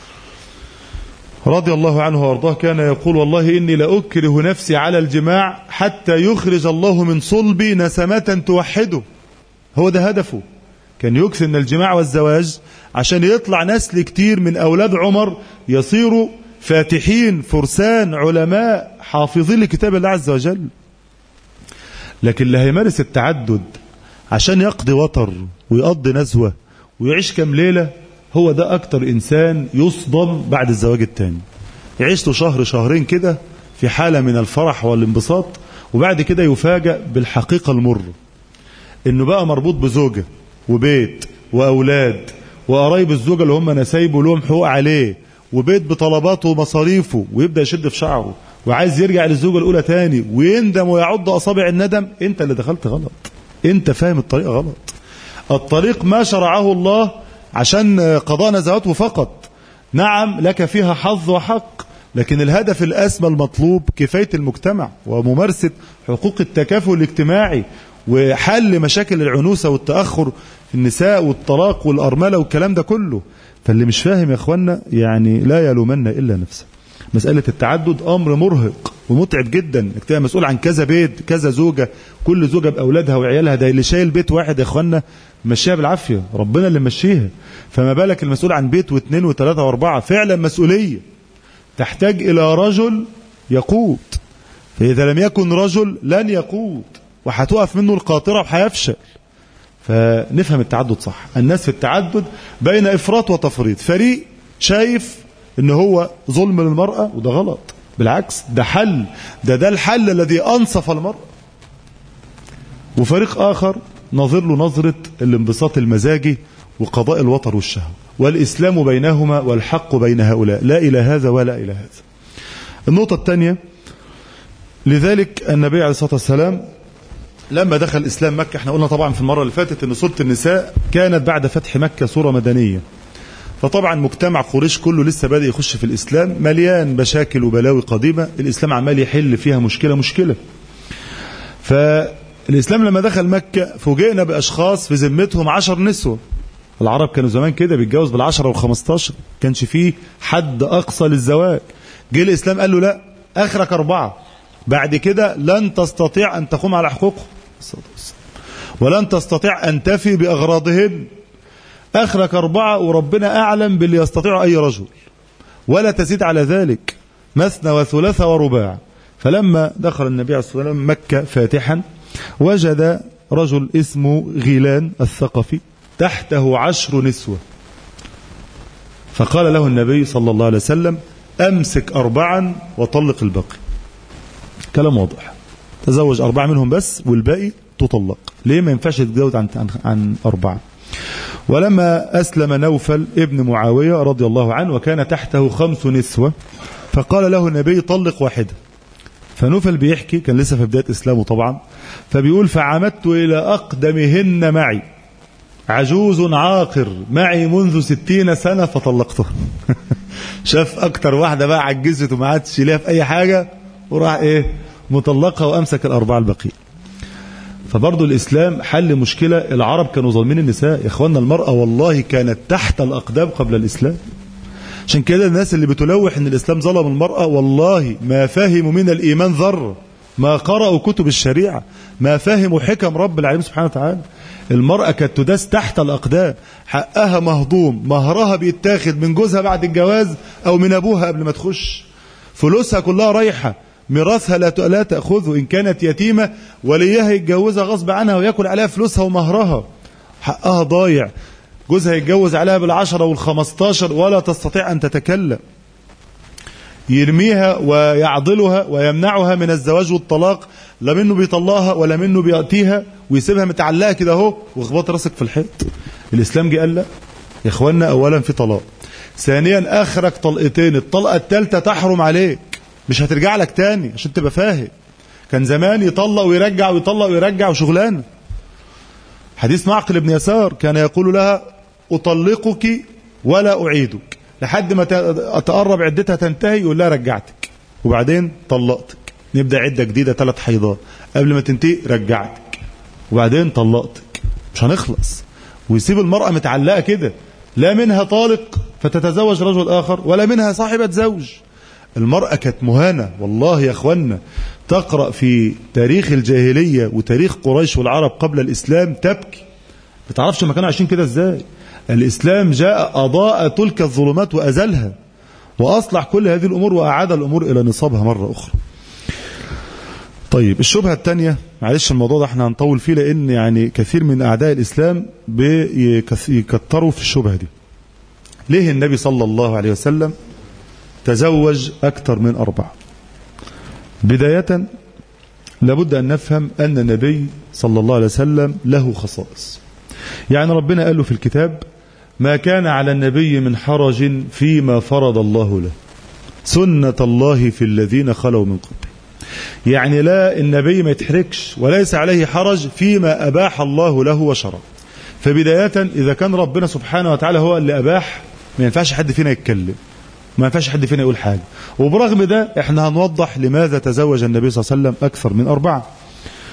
رضي الله عنه وارضاه كان يقول والله إني لأكره نفسي على الجماع حتى يخرج الله من صلبي نسمة توحده. هو ده هدفه، كان يكثر من الجماع والزواج عشان يطلع نسل كتير من أولاد عمر يصيروا فاتحين فرسان علماء حافظين لكتاب الله عز وجل. لكن اللي هيمارس التعدد عشان يقضي وطر ويقضي نزوة ويعيش كم ليلة، هو ده أكتر إنسان يصدم بعد الزواج التاني. يعيش له شهر شهرين كده في حالة من الفرح والانبساط، وبعد كده يفاجأ بالحقيقة المرة إنه بقى مربوط بزوجة وبيت وأولاد وقرايب الزوجة اللي هم نسايبه لهم حقوق عليه وبيت بطلباته ومصاريفه، ويبدأ يشد في شعره وعايز يرجع للزوجة الأولى تاني ويندم ويعض أصابع الندم. أنت اللي دخلت غلط، أنت فاهم الطريقة غلط. الطريق ما شرعه الله عشان قضاء نزواته فقط، نعم لك فيها حظ وحق، لكن الهدف الأسمى المطلوب كفاية المجتمع وممارسة حقوق التكافل الاجتماعي وحل مشاكل العنوسة والتأخر في النساء والطلاق والأرملة والكلام ده كله. فاللي مش فاهم يا اخوانا يعني لا يلومن إلا نفسه. مسألة التعدد أمر مرهق ومتعب جدا، انك تبقى مسؤول عن كذا بيت كذا زوجة، كل زوجة بأولادها وعيالها. ده اللي شايل بيت واحد يا اخوانا مشيها بالعافية، ربنا اللي مشيها، فما بالك المسؤول عن بيت واثنين وثلاثة واربعة. فعلا مسؤولية تحتاج إلى رجل يقود، فإذا لم يكن رجل لن يقود وهتقف منه القاطرة وهيفشل. فنفهم التعدد صح. الناس في التعدد بين إفراط وتفريط. فريق شايف ان هو ظلم للمرأة وده غلط، بالعكس ده حل، ده ده الحل الذي أنصف المرأة. وفريق آخر نظر له نظرة الانبساط المزاجي وقضاء الوطر والشهوة، والإسلام بينهما والحق بين هؤلاء، لا إلى هذا ولا إلى هذا. النقطة الثانية، لذلك النبي عليه الصلاة والسلام لما دخل الإسلام مكة، احنا قلنا طبعا في المرة اللي فاتت ان سورة النساء كانت بعد فتح مكة سورة مدنية، فطبعا مجتمع قريش كله لسه بادئ يخش في الإسلام، مليان مشاكل وبلاوي قديمة، الإسلام عمال يحل فيها مشكلة مشكلة. فالإسلام لما دخل مكة فوجئنا بأشخاص في ذمتهم عشر نسوة. العرب كانوا زمان كده بيتجوز بالعشرة والخمستاشر، كانش فيه حد أقصى للزواج. جه الإسلام قال له لا، آخرك أربعة، بعد كده لن تستطيع أن تقوم على حقوقهم ولن تستطيع أن تفي بأغراضهن، آخرك أربعة، وربنا أعلم باللي يستطيع أي رجل، ولا تزيد على ذلك، مثنى وثلاثة ورباع. فلما دخل النبي عليه الصلاة والسلام مكة فاتحا وجد رجل اسمه غيلان الثقفي تحته عشر نسوة، فقال له النبي صلى الله عليه وسلم أمسك أربعا وطلق الباقي. كلام واضح، تزوج أربعة منهم بس والباقي تطلق. ليه ما ينفعش تتجوز عن, عن, عن أربعة؟ ولما أسلم نوفل ابن معاوية رضي الله عنه وكان تحته خمس نسوة، فقال له النبي طلق واحدة. فنوفل بيحكي، كان لسه في بداية إسلامه طبعا، فبيقول فعمدت إلى أقدمهن معي، عجوز عاقر معي منذ ستين سنة فطلقتها. شاف أكتر واحدة بقى عجزت وما عادش ليها في أي حاجة، وراح إيه مطلقها وأمسك الأربعة الباقيين. فبرضو الإسلام حل مشكلة. العرب كانوا ظالمين النساء يا إخواننا، المرأة والله كانت تحت الأقدام قبل الإسلام. عشان كده الناس اللي بتلوح ان الإسلام ظلم المرأة والله ما فهموا من الإيمان ذرة، ما قرأوا كتب الشريعة، ما فهموا حكم رب العالمين سبحانه وتعالى. المرأة كانت تداس تحت الأقدام، حقها مهضوم، مهرها بيتاخد من جوزها بعد الجواز أو من أبوها قبل ما تخش، فلوسها كلها رايحة، ميراثها لا لا تأخذه، إن كانت يتيمة وليها يتجوزها غصب عنها ويأكل عليها فلوسها ومهرها، حقها ضايع. جوزها يتجوز عليها بالعشرة والخمستاشر ولا تستطيع أن تتكلم، يرميها ويعضلها ويمنعها من الزواج والطلاق، لا منه بيطلقها ولا منه بيأتيها، ويسيبها متعلقة كده اهو واخبط راسك في الحيط. الإسلام جه قال لا يا إخوانا، أولا في طلاق، ثانيا آخرك طلقتين، الطلقة الثالثة تحرم عليك، مش هترجع لك تاني، عشان تبقى فاهم. كان زمان يطلق ويرجع ويطلق ويرجع وشغلانه. حديث معقل بن يسار كان يقول لها أطلقك ولا أعيدك، لحد ما تقرب عدتها تنتهي يقول لها رجعتك، وبعدين طلقتك، نبدأ عدة جديدة ثلاث حيضات، قبل ما تنتهي رجعتك، وبعدين طلقتك، مش هنخلص. ويسيب المرأة متعلقة كده، لا منها طالق فتتزوج رجل آخر ولا منها صاحبة زوج. المرأة كانت مهانة والله يا أخوانا. تقرأ في تاريخ الجاهلية وتاريخ قريش والعرب قبل الإسلام تبكي، ما تعرفش ما كانوا عايشين كده ازاي. الإسلام جاء أضاء تلك الظلمات وأزلها وأصلح كل هذه الأمور وأعاد الأمور إلى نصابها مرة أخرى. طيب الشبهة الثانية، معلش الموضوع ده احنا هنطول فيه لأن يعني كثير من أعداء الإسلام بيكتروا في الشبهة دي. ليه النبي صلى الله عليه وسلم تزوج أكثر من أربعة؟ بداية لابد أن نفهم أن النبي صلى الله عليه وسلم له خصائص. يعني ربنا قال له في الكتاب ما كان على النبي من حرج فيما فرض الله له، سنة الله في الذين خلوا من قبل. يعني لا، النبي ما يتحركش وليس عليه حرج فيما أباح الله له وشرع. فبداية إذا كان ربنا سبحانه وتعالى هو اللي أباح، ما ينفعش حد فينا يتكلم، ما ينفعش حد فينا يقول حاجة. وبرغم ده احنا هنوضح لماذا تزوج النبي صلى الله عليه وسلم أكثر من أربعة.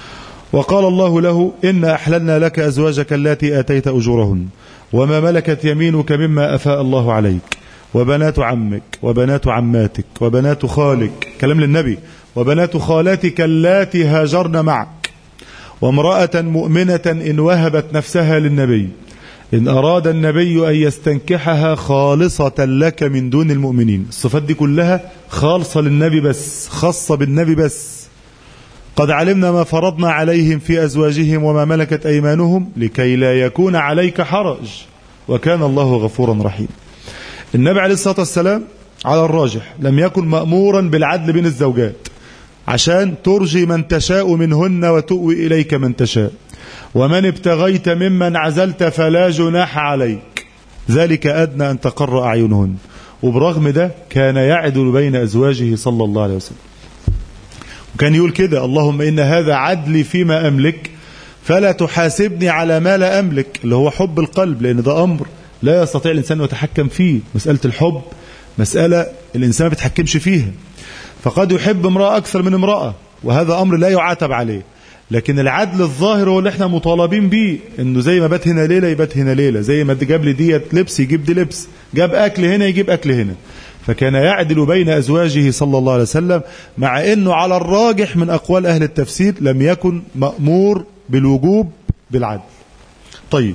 وقال الله له إن أحللنا لك أزواجك التي آتيت أجورهن وما ملكت يمينك مما أفاء الله عليك وبنات عمك وبنات عماتك وبنات خالك، كلام للنبي، وبنات خالاتك اللاتي هاجرن معك، وامرأة مؤمنة إن وهبت نفسها للنبي إن أراد النبي أن يستنكحها خالصة لك من دون المؤمنين. الصفات دي كلها خالصة للنبي بس، خاصة بالنبي بس. قد علمنا ما فرضنا عليهم في أزواجهم وما ملكت أيمانهم لكي لا يكون عليك حرج وكان الله غفورا رحيما. النبي عليه الصلاة والسلام على الراجح لم يكن مأمورا بالعدل بين الزوجات عشان ترجي من تشاء منهن وتؤوي إليك من تشاء، ومن ابتغيت ممن عزلت فلا جناح عليك، ذلك أدنى أن تقر أعينهن. وبرغم ده كان يعدل بين أزواجه صلى الله عليه وسلم، وكان يقول كده: اللهم إن هذا عدلي فيما أملك فلا تحاسبني على ما لا أملك، اللي هو حب القلب، لأن ده أمر لا يستطيع الإنسان أن يتحكم فيه. مسألة الحب مسألة الإنسان ما بيتحكمش فيها، فقد يحب امرأة أكثر من امرأة وهذا أمر لا يعاتب عليه، لكن العدل الظاهر هو اللي احنا مطالبين بيه، انه زي ما بات هنا ليلة يبات هنا ليلة، زي ما جاب لي ديت لبس يجيب دي لبس، جاب أكل هنا يجيب أكل هنا. فكان يعدل بين أزواجه صلى الله عليه وسلم، مع أنه على الراجح من أقوال أهل التفسير لم يكن مأمور بالوجوب بالعدل. طيب،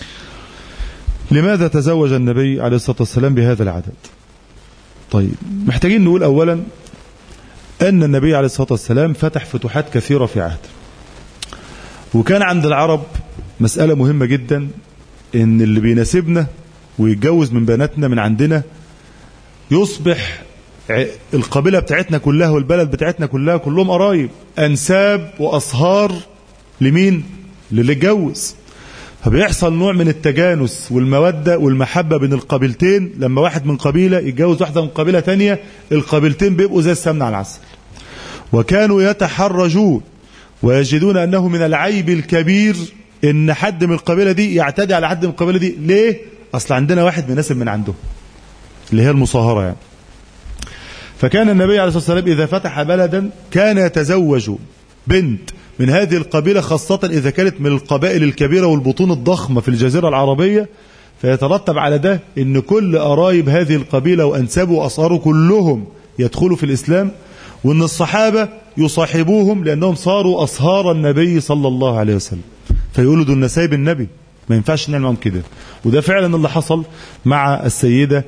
لماذا تزوج النبي عليه الصلاة والسلام بهذا العدد؟ طيب، محتاجين نقول أولا أن النبي عليه الصلاة والسلام فتح فتوحات كثيرة في عهده، وكان عند العرب مسألة مهمة جدا، إن اللي بيناسبنا ويتجوز من بناتنا من عندنا يصبح القبيلة بتاعتنا كلها والبلد بتاعتنا كلها كلهم قرايب، أنساب وأصهار لمين؟ للي اتجوز. فبيحصل نوع من التجانس والمودة والمحبة بين القبيلتين. لما واحد من قبيلة يتجوز واحدة من قبيلة تانية، القبيلتين بيبقوا زي السمن على العسل. وكانوا يتحرجون ويجدون أنه من العيب الكبير إن حد من القبيلة دي يعتدي على حد من القبيلة دي. ليه؟ أصل عندنا واحد مناسب من عنده، اللي هي المصاهرة يعني. فكان النبي عليه الصلاة والسلام إذا فتح بلدا كان يتزوج بنت من هذه القبيلة، خاصة إذا كانت من القبائل الكبيرة والبطون الضخمة في الجزيرة العربية، فيترتب على ده إن كل قرايب هذه القبيلة وأنسابه وأصهاره كلهم يدخلوا في الإسلام، وإن الصحابة يصاحبوهم لأنهم صاروا أصهار النبي صلى الله عليه وسلم، فيقولوا دول نسايب النبي، ما ينفعش نعمل معهم كده. وده فعلا اللي حصل مع السيدة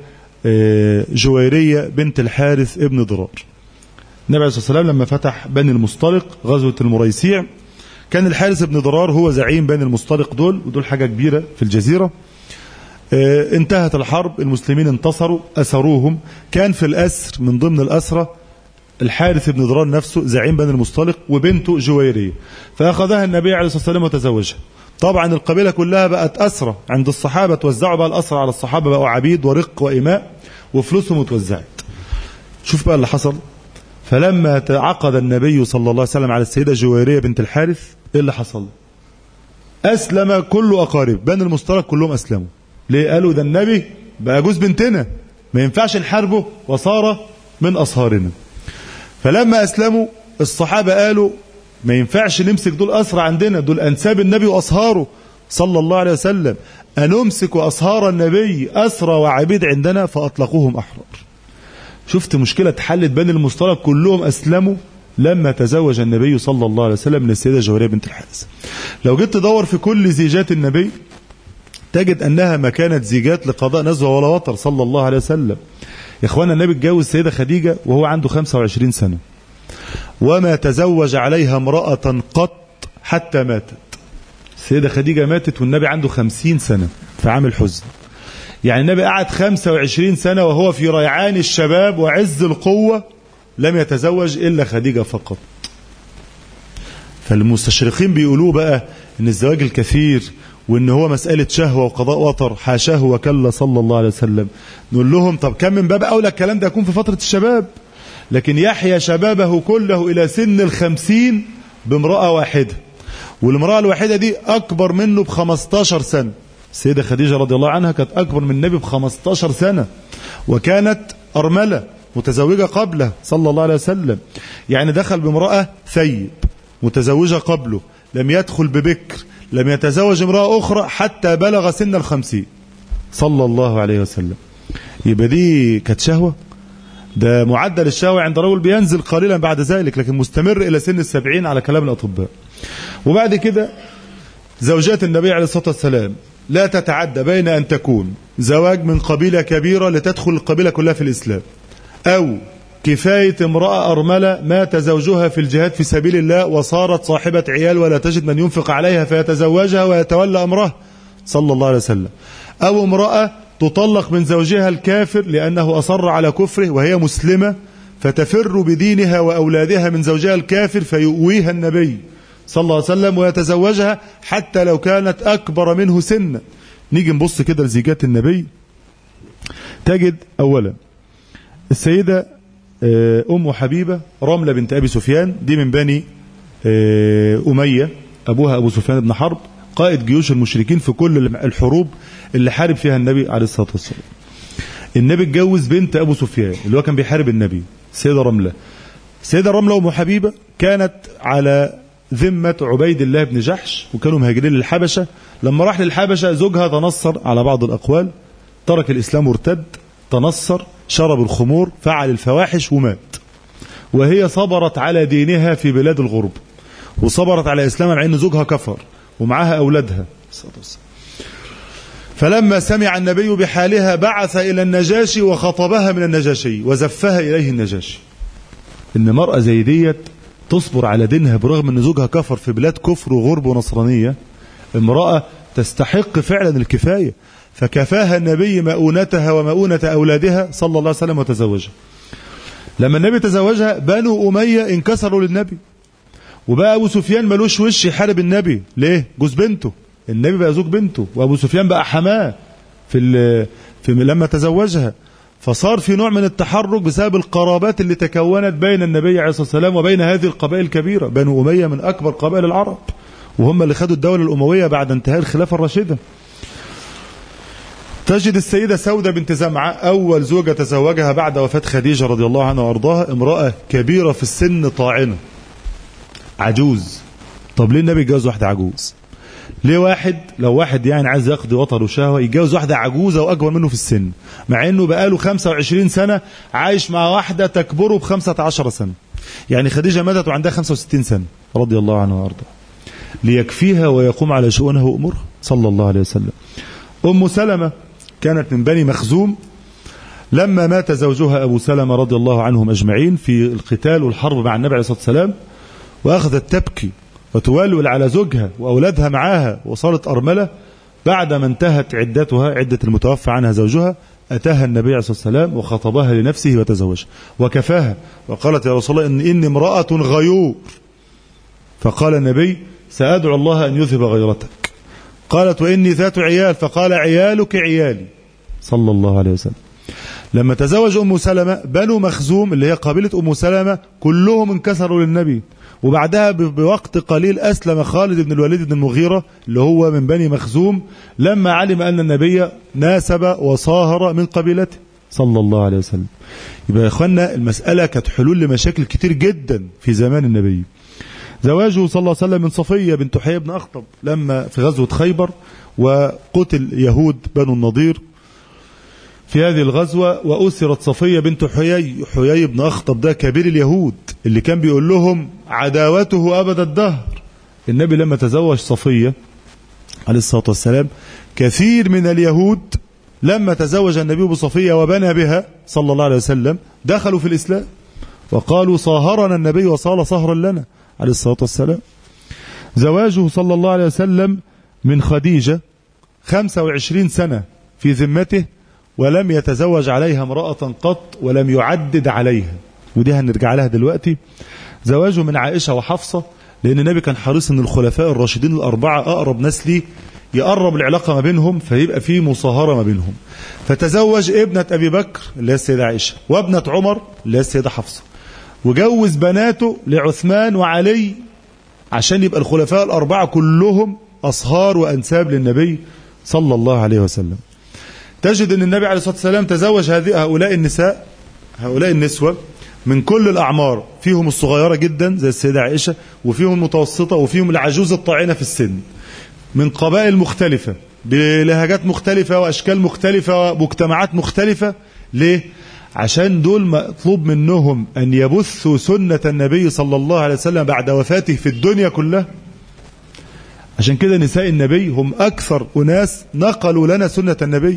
جويرية بنت الحارث ابن ضرار. النبي عليه الصلاة والسلام لما فتح بني المصطلق غزوة المريسيع، كان الحارث ابن ضرار هو زعيم بني المصطلق دول، ودول حاجة كبيرة في الجزيرة. اه انتهت الحرب، المسلمين انتصروا، أسروهم. كان في الأسر من ضمن الأسرة الحارث ابن ضرار نفسه زعيم بني المصطلق وبنته جويرية، فأخذها النبي عليه الصلاة والسلام وتزوجها. طبعا القبيلة كلها بقت أسرة عند الصحابة، توزعوا بقى الأسرة على الصحابة، بقوا عبيد ورق وإماء وفلوسهم اتوزعت. شوف بقى اللي حصل. فلما تعقد النبي صلى الله عليه وسلم على السيدة جويرية بنت الحارث، ايه اللي حصل؟ أسلم كل أقارب بني المصطلق، كلهم أسلموا. ليه؟ قالوا ده النبي بقى جوز بنتنا، ما ينفعش نحاربه، وصار من أصهارنا. فلما أسلموا الصحابة قالوا ما ينفعش نمسك دول أسرى عندنا، دول أنساب النبي وأصهاره صلى الله عليه وسلم، أنمسك أصهار النبي أسرى وعبيد عندنا؟ فأطلقوهم أحرار. شفت مشكلة حلت بني المصطلق، كلهم أسلموا لما تزوج النبي صلى الله عليه وسلم من السيدة جويرية بنت الحارث. لو جيت تدور في كل زيجات النبي تجد أنها ما كانت زيجات لقضاء نزوة ولا وطر صلى الله عليه وسلم. يا إخوانا، النبي اتجوز السيدة خديجة وهو عنده خمسة وعشرين سنة، وما تزوج عليها امرأة قط حتى ماتت. السيدة خديجة ماتت والنبي عنده خمسين سنة في عام الحزن. يعني النبي قعد خمسة وعشرين سنة وهو في ريعان الشباب وعز القوة، لم يتزوج إلا خديجة فقط. فالمستشرقين بيقولوا بقى إن الزواج الكثير وإن هو مسألة شهوة وقضاء وطر، حاشاه وكلا صلى الله عليه وسلم. نقول لهم طب كم من باب أولى الكلام ده يكون في فترة الشباب، لكن يحيى شبابه كله إلى سن الخمسين بامرأة واحدة، والامرأة الواحدة دي أكبر منه بخمستاشر سنة. السيدة خديجة رضي الله عنها كانت أكبر من النبي بخمستاشر سنة، وكانت أرملة متزوجة قبله صلى الله عليه وسلم. يعني دخل بامرأة ثيب متزوجة قبله، لم يدخل ببكر، لم يتزوج امرأة أخرى حتى بلغ سن الخمسين صلى الله عليه وسلم. يبقى دي كانت شهوة؟ ده معدل الشهوة عند رجل بينزل قليلا بعد ذلك، لكن مستمر إلى سن السبعين على كلام الأطباء. وبعد كده زوجات النبي عليه الصلاة والسلام لا تتعدى بين أن تكون زواج من قبيلة كبيرة لتدخل القبيلة كلها في الإسلام، أو كفاية امرأة أرملة مات زوجها في الجهاد في سبيل الله وصارت صاحبة عيال ولا تجد من ينفق عليها فيتزوجها ويتولى أمرها صلى الله عليه وسلم، أو امرأة تطلق من زوجها الكافر لأنه أصر على كفره وهي مسلمة فتفر بدينها وأولادها من زوجها الكافر فيؤويها النبي صلى الله عليه وسلم ويتزوجها حتى لو كانت أكبر منه سنا. نيجي نبص كده لزيجات النبي، تجد أولا السيدة أم حبيبة رملة بنت أبي سفيان، دي من بني أمية، أبوها أبو سفيان بن حرب قائد جيوش المشركين في كل الحروب اللي حارب فيها النبي عليه الصلاة والسلام. النبي اتجوز بنت أبو سفيان اللي هو كان بيحارب النبي، السيدة رملة. السيدة رملة أم حبيبة كانت على ذمة عبيد الله بن جحش، وكانوا مهاجرين للحبشة. لما راح للحبشة زوجها تنصر على بعض الأقوال، ترك الإسلام وارتد، تنصر، شرب الخمور، فعل الفواحش ومات، وهي صبرت على دينها في بلاد الغرب، وصبرت على إسلامها مع أن زوجها كفر ومعها أولادها. فلما سمع النبي بحالها بعث إلى النجاشي وخطبها من النجاشي وزفها إليه النجاشي. إن مرأة زي ديت تصبر على دينها برغم أن زوجها كفر في بلاد كفر وغرب ونصرانية، امرأة تستحق فعلا الكفاية، فكفاها النبي مؤونتها ومؤونة أولادها صلى الله عليه وسلم وتزوجها. لما النبي تزوجها بنو أمية انكسروا للنبي، وبقى أبو سفيان ملوش وش يحارب النبي. ليه؟ جوز بنته، النبي بقى زوج بنته، وأبو سفيان بقى حماه في, في لما تزوجها. فصار في نوع من التحرك بسبب القرابات اللي تكونت بين النبي عليه الصلاة والسلام وبين هذه القبائل الكبيرة. بنو أمية من أكبر قبائل العرب، وهم اللي خدوا الدولة الأموية بعد انتهاء الخلافة الراشدة. تجد السيدة سودة بنت زمعة أول زوجة تزوجها بعد وفاة خديجة رضي الله عنها وأرضاها، امرأة كبيرة في السن طاعنة، عجوز. طب ليه النبي يتجوز واحدة عجوز؟ ليه واحد لو واحد يعني عايز يقضي وطر وشهوة يتجوز واحدة عجوزة وأكبر منه في السن، مع إنه بقاله خمسة وعشرين سنة عايش مع واحدة تكبره بخمسة عشر سنة؟ يعني خديجة ماتت وعندها خمسة وستين سنة رضي الله عنها وأرضاها، ليكفيها ويقوم على شؤونها وأمورها صلى الله عليه وسلم. أم سلمة كانت من بني مخزوم، لما مات زوجها أبو سلمة رضي الله عنهم أجمعين في القتال والحرب مع النبي عليه الصلاة والسلام، وأخذت تبكي وتولول على زوجها وأولادها معاها وصارت أرملة. بعد ما انتهت عدتها، عدة المتوفى عنها زوجها، أتاها النبي عليه الصلاة والسلام وخطبها لنفسه وتزوجها وكفاها، وقالت يا رسول الله إن إني امرأة غيور. فقال النبي سأدعو الله أن يذهب غيرتك. قالت وإني ذات عيال، فقال عيالك عيالي صلى الله عليه وسلم. لما تزوج أم سلمة بنو مخزوم اللي هي قبيلة أم سلمة كلهم انكسروا للنبي، وبعدها بوقت قليل أسلم خالد بن الوليد بن المغيرة اللي هو من بني مخزوم لما علم أن النبي ناسب وصاهر من قبيلته صلى الله عليه وسلم. يبقى يا إخوانا المسألة كانت حلول لمشاكل كتير جدا في زمان النبي. زواجه صلى الله عليه وسلم من صفية بنت حيي بن أخطب لما في غزوة خيبر، وقتل يهود بنو النضير في هذه الغزوة، وأسرت صفية بنت حيي. حيي بن أخطب ده كبير اليهود اللي كان بيقول لهم عداوته أبد الدهر. النبي لما تزوج صفية عليه الصلاة والسلام كثير من اليهود لما تزوج النبي بصفية وبنى بها صلى الله عليه وسلم دخلوا في الإسلام وقالوا صاهرنا النبي وصال صهرا لنا عليه الصلاة والسلام. زواجه صلى الله عليه وسلم من خديجة خمسة وعشرين سنة في ذمته، ولم يتزوج عليها امرأة قط ولم يعدد عليها، ودي هنرجع لها دلوقتي. زواجه من عائشة وحفصة، لأن النبي كان حريص أن الخلفاء الراشدين الأربعة أقرب ناس ليه يقرب العلاقة ما بينهم فيبقى فيه مصاهرة ما بينهم. فتزوج ابنة أبي بكر اللي هي السيدة عائشة، وابنة عمر اللي هي السيدة حفصة، وجوز بناته لعثمان وعلي عشان يبقى الخلفاء الأربعة كلهم أصهار وأنساب للنبي صلى الله عليه وسلم. تجد أن النبي عليه الصلاة والسلام تزوج هذه هؤلاء النساء هؤلاء النسوة من كل الأعمار، فيهم الصغيرة جدا زي السيدة عائشة، وفيهم المتوسطة، وفيهم العجوز الطاعنة في السن، من قبائل مختلفة بلهجات مختلفة وأشكال مختلفة ومجتمعات مختلفة. ليه؟ عشان دول مطلوب منهم أن يبثوا سنة النبي صلى الله عليه وسلم بعد وفاته في الدنيا كلها. عشان كده نساء النبي هم أكثر أناس نقلوا لنا سنة النبي.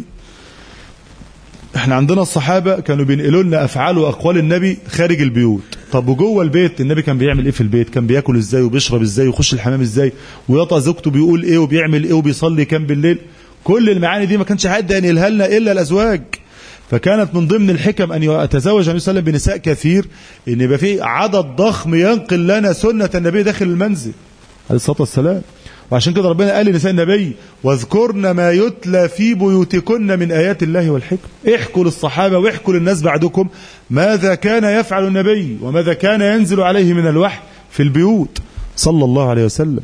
احنا عندنا الصحابة كانوا بينقلوا لنا أفعال وأقوال النبي خارج البيوت. طب وجوه البيت النبي كان بيعمل ايه في البيت؟ كان بياكل ازاي وبيشرب ازاي ويخش الحمام ازاي ويطأ زوجته بيقول ايه وبيعمل ايه وبيصلي كام بالليل؟ كل المعاني دي ما كانش حد ينقلها لنا إلا الأزواج. فكانت من ضمن الحكم أن يتزوج النبي صلى الله عليه وسلم بنساء كثير، إن يبقى في عدد ضخم ينقل لنا سنة النبي داخل المنزل عليه الصلاة والسلام. وعشان كده ربنا قال لنساء النبي: واذكرن ما يتلى في بيوتكن من آيات الله والحكم. احكوا للصحابة واحكوا للناس بعدكم ماذا كان يفعل النبي وماذا كان ينزل عليه من الوحي في البيوت صلى الله عليه وسلم.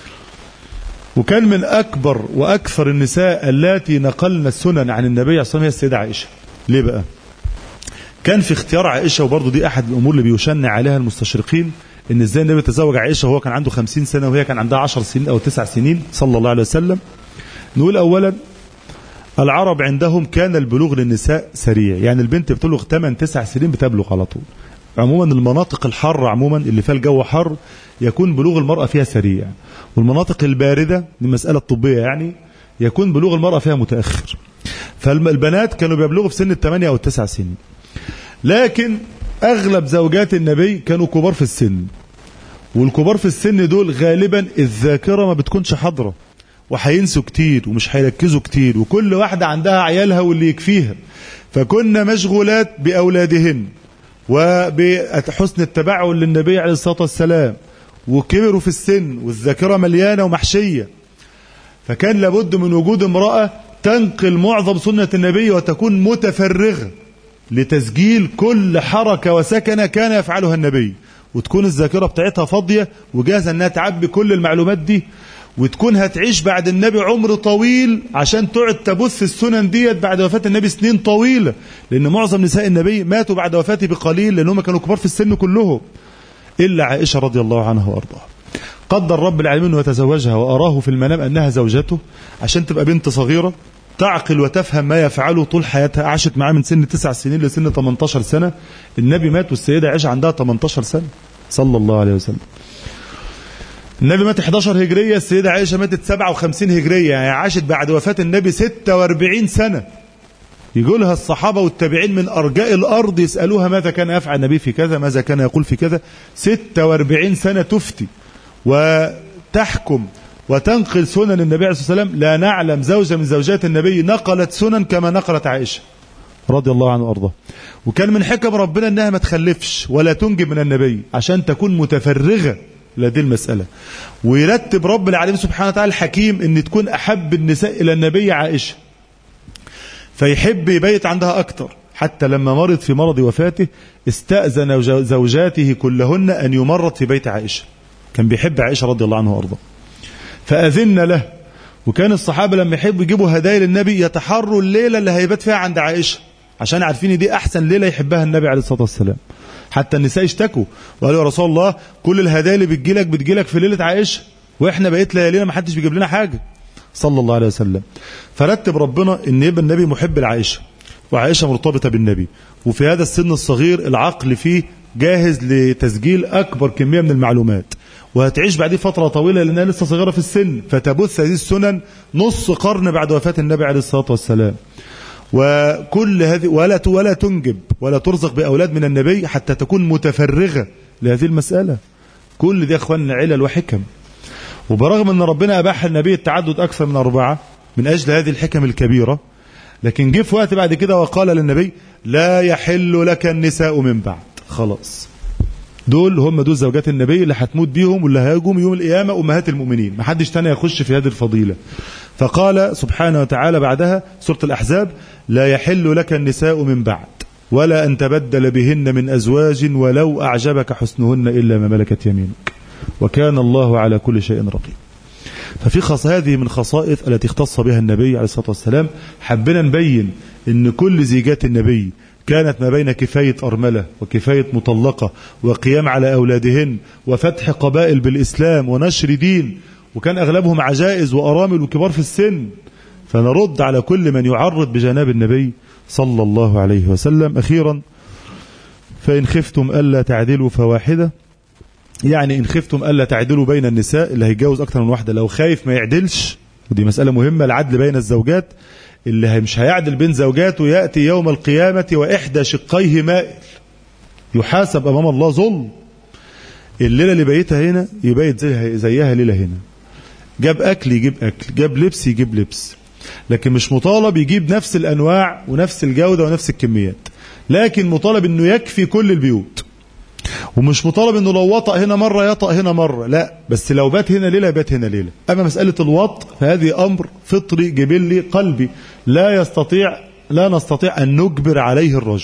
وكان من أكبر وأكثر النساء التي نقلن السنن عن النبي عليه الصلاة والسلام هي السيدة عائشة. ليه بقى؟ كان في اختيار عائشة، وبرضه دي أحد الأمور اللي بيشنع عليها المستشرقين، إن إزاي النبي تزوج عائشة وهو كان عنده خمسين سنة وهي كان عندها عشر سنين أو تسع سنين صلى الله عليه وسلم. نقول أولا العرب عندهم كان البلوغ للنساء سريع، يعني البنت بتبلغ ثمانية تسع سنين بتبلغ على طول. عموما المناطق الحارة عموما اللي فيها الجو حر يكون بلوغ المرأة فيها سريع، والمناطق الباردة دي مسألة طبية يعني يكون بلوغ المرأة فيها متأخر. فالبنات كانوا بيبلغوا في سن الثمانية أو التسع سنين. لكن أغلب زوجات النبي كانوا كبار في السن، والكبار في السن دول غالبا الذاكرة ما بتكونش حاضرة وهينسوا كتير ومش هيركزوا كتير، وكل واحدة عندها عيالها واللي يكفيها، فكنا مشغولات بأولادهن وبحسن التبعل للنبي عليه الصلاة والسلام، وكبروا في السن والذاكرة مليانة ومحشية. فكان لابد من وجود امرأة تنقل معظم سنة النبي وتكون متفرغة لتسجيل كل حركة وسكنة كان يفعلها النبي، وتكون الذاكرة بتاعتها فاضية وجاهزة انها تعبي كل المعلومات دي، وتكون هتعيش بعد النبي عمر طويل عشان تقعد تبث السنن ديت بعد وفاة النبي سنين طويلة. لأن معظم نساء النبي ماتوا بعد وفاته بقليل لأنهم كانوا كبار في السن كلهم، إلا عائشة رضي الله عنها وأرضاها. قدر رب العالمين وتزوجها وأراه في المنام أنها زوجته عشان تبقى بنت صغيرة تعقل وتفهم ما يفعله طول حياتها. عاشت معاه من سن تسع سنين لسن ثمانية عشر سنة. النبي مات والسيدة عائشة عندها ثمانية عشر سنة صلى الله عليه وسلم. النبي مات إحدى عشر هجرية، السيدة عائشة ماتت سبعة وخمسين هجرية، يعني عاشت بعد وفاة النبي ستة وأربعين سنة. يقولها الصحابة والتابعين من أرجاء الأرض يسألوها ماذا كان يفعل النبي في كذا، ماذا كان يقول في كذا. ستة وأربعين سنة تفتي وتحكم وتنقل سنن النبي عليه الصلاة والسلام. لا نعلم زوجة من زوجات النبي نقلت سنن كما نقلت عائشة رضي الله عنه وأرضاه. وكان من حكم ربنا أنها ما تخلفش ولا تنجب من النبي عشان تكون متفرغة لهذه المسألة. ويرتب رب العالمين سبحانه وتعالى الحكيم أن تكون أحب النساء إلى النبي عائشة، فيحب يبيت عندها أكتر، حتى لما مرض في مرض وفاته استأذن زوجاته كلهن أن يمرض في بيت عائشة. كان بيحب عائشة رضي الله عنه وأرضاه فأذن له. وكان الصحابة لما يحبوا يجيبوا هدايا للنبي يتحروا الليلة اللي هيبات فيها عند عائشة عشان عارفين دي أحسن ليلة يحبها النبي عليه الصلاة والسلام. حتى النساء اشتكوا وقالوا يا رسول الله كل الهدايا اللي بتجيلك بتجيلك في ليلة عائشة، وإحنا بقيت ليالينا ما حدش بيجيب لنا حاجة صلى الله عليه وسلم. فرتب ربنا ان يبقى النبي محب لعائشة وعائشة مرتبطة بالنبي، وفي هذا السن الصغير العقل فيه جاهز لتسجيل أكبر كمية من المعلومات، وهتعيش بعديه فترة طويلة لأنها لسه صغيرة في السن، فتبث هذه السنن نص قرن بعد وفاة النبي عليه الصلاة والسلام. وكل هذه ولا ولا تنجب ولا ترزق بأولاد من النبي حتى تكون متفرغة لهذه المسألة. كل دي أخواننا علل وحكم. وبرغم أن ربنا أباح النبي التعدد أكثر من أربعة من أجل هذه الحكم الكبيرة، لكن جه في وقت بعد كده وقال للنبي لا يحل لك النساء من بعد. خلاص دول هم دول زوجات النبي اللي هتموت بيهم واللي هيقوم يوم القيامة أمهات المؤمنين، ما حدش تاني يخش في هذه الفضيلة. فقال سبحانه وتعالى بعدها سورة الأحزاب لا يحل لك النساء من بعد ولا أن تبدل بهن من أزواج ولو أعجبك حسنهن إلا ما ملكت يمينك وكان الله على كل شيء رقيب. ففي خص هذه من خصائص التي اختص بها النبي عليه الصلاة والسلام. حبنا نبين ان كل زيجات النبي كانت ما بين كفاية أرملة وكفاية مطلقة وقيام على أولادهن وفتح قبائل بالإسلام ونشر دين، وكان أغلبهم عجائز وأرامل وكبار في السن. فنرد على كل من يعرض بجناب النبي صلى الله عليه وسلم. أخيرا، فإن خفتم ألا تعدلوا فواحدة، يعني إن خفتم ألا تعدلوا بين النساء، اللي هيتجوز أكثر من واحدة لو خايف ما يعدلش، ودي مسألة مهمة، العدل بين الزوجات، اللي مش هيعدل بين زوجاته يأتي يوم القيامة وإحدى شقيه مائل، يحاسب أمام الله ظلم. الليلة اللي بيتها هنا يبيت زيها, زيها ليلة هنا، جاب أكل يجيب أكل، جاب لبس يجيب لبس، لكن مش مطالب يجيب نفس الأنواع ونفس الجودة ونفس الكميات، لكن مطالب أنه يكفي كل البيوت، ومش مطالب أنه لو وطأ هنا مرة يطأ هنا مرة، لا، بس لو بات هنا ليلة بات هنا ليلة. أما مسألة الوطء فهذه أمر فطري جبلي قلبي، لا يستطيع لا نستطيع أن نجبر عليه الرجل،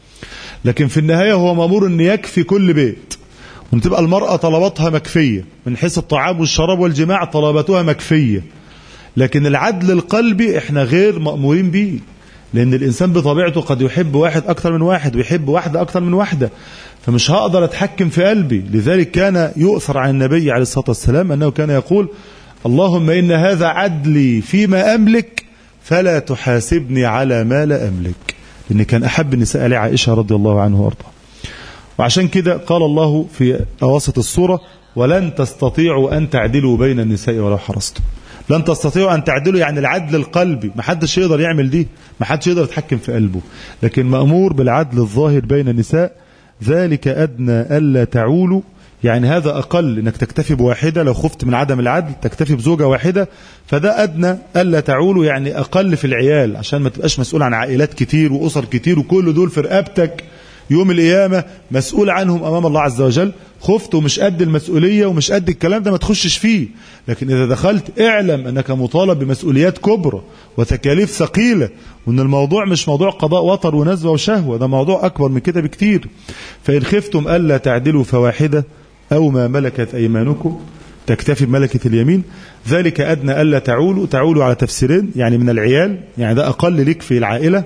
لكن في النهاية هو مأمور أن يكفي كل بيت، وأن تبقى المرأة طلباتها مكفية من حيث الطعام والشراب والجماع، طلباتها مكفية. لكن العدل القلبي احنا غير مأمورين به، لأن الإنسان بطبيعته قد يحب واحد أكثر من واحد ويحب واحدة أكثر من واحدة، فمش هقدر أتحكم في قلبي. لذلك كان يؤثر عن النبي عليه الصلاة والسلام أنه كان يقول: اللهم إن هذا عدلي فيما أملك فلا تحاسبني على ما لا أملك، لأن كان أحب النساء لعائشة رضي الله عنه وأرضاه. وعشان كده قال الله في أواسط السورة: ولن تستطيعوا أن تعدلوا بين النساء ولو حرصتم. لن تستطيعوا أن تعدلوا يعني العدل القلبي، ما حدش يقدر يعمل دي، ما حدش يقدر يتحكم في قلبه، لكن مأمور بالعدل الظاهر بين النساء. ذلك أدنى ألا تعولوا، يعني هذا أقل، إنك تكتفي بواحدة، لو خفت من عدم العدل تكتفي بزوجة واحدة، فده أدنى ألا تعولوا، يعني أقل في العيال، عشان ما تبقاش مسؤول عن عائلات كتير وأسر كتير وكل دول في رقبتك يوم القيامة مسؤول عنهم أمام الله عز وجل. خفت ومش قد المسؤولية ومش قد الكلام ده ما تخشش فيه، لكن إذا دخلت اعلم أنك مطالب بمسؤوليات كبرى وتكاليف ثقيلة، وأن الموضوع مش موضوع قضاء وطر ونزوة وشهوة، ده موضوع أكبر من كده بكتير. فإن خفتم ألا تعدلوا فواحدة أو ما ملكت أيمانكم، تكتفي بملكة اليمين. ذلك أدنى ألا تعولوا، تعولوا على تفسيرين، يعني من العيال، يعني ده أقل لك في العائلة،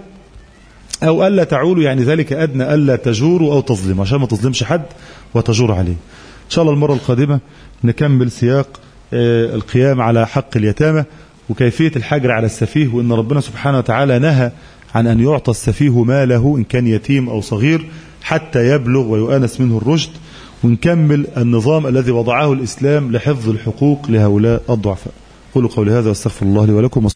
أو ألا تعولوا يعني ذلك أدنى ألا تجوروا أو تظلموا، عشان ما تظلمش حد وتجور عليه. إن شاء الله المرة القادمة نكمل سياق القيام على حق اليتامى وكيفية الحجر على السفيه، وإن ربنا سبحانه وتعالى نهى عن أن يعطى السفيه ماله إن كان يتيم أو صغير حتى يبلغ ويؤانس منه الرشد، ونكمل النظام الذي وضعه الإسلام لحفظ الحقوق لهؤلاء الضعفاء. قولوا قولي هذا واستغفر الله لي ولكم.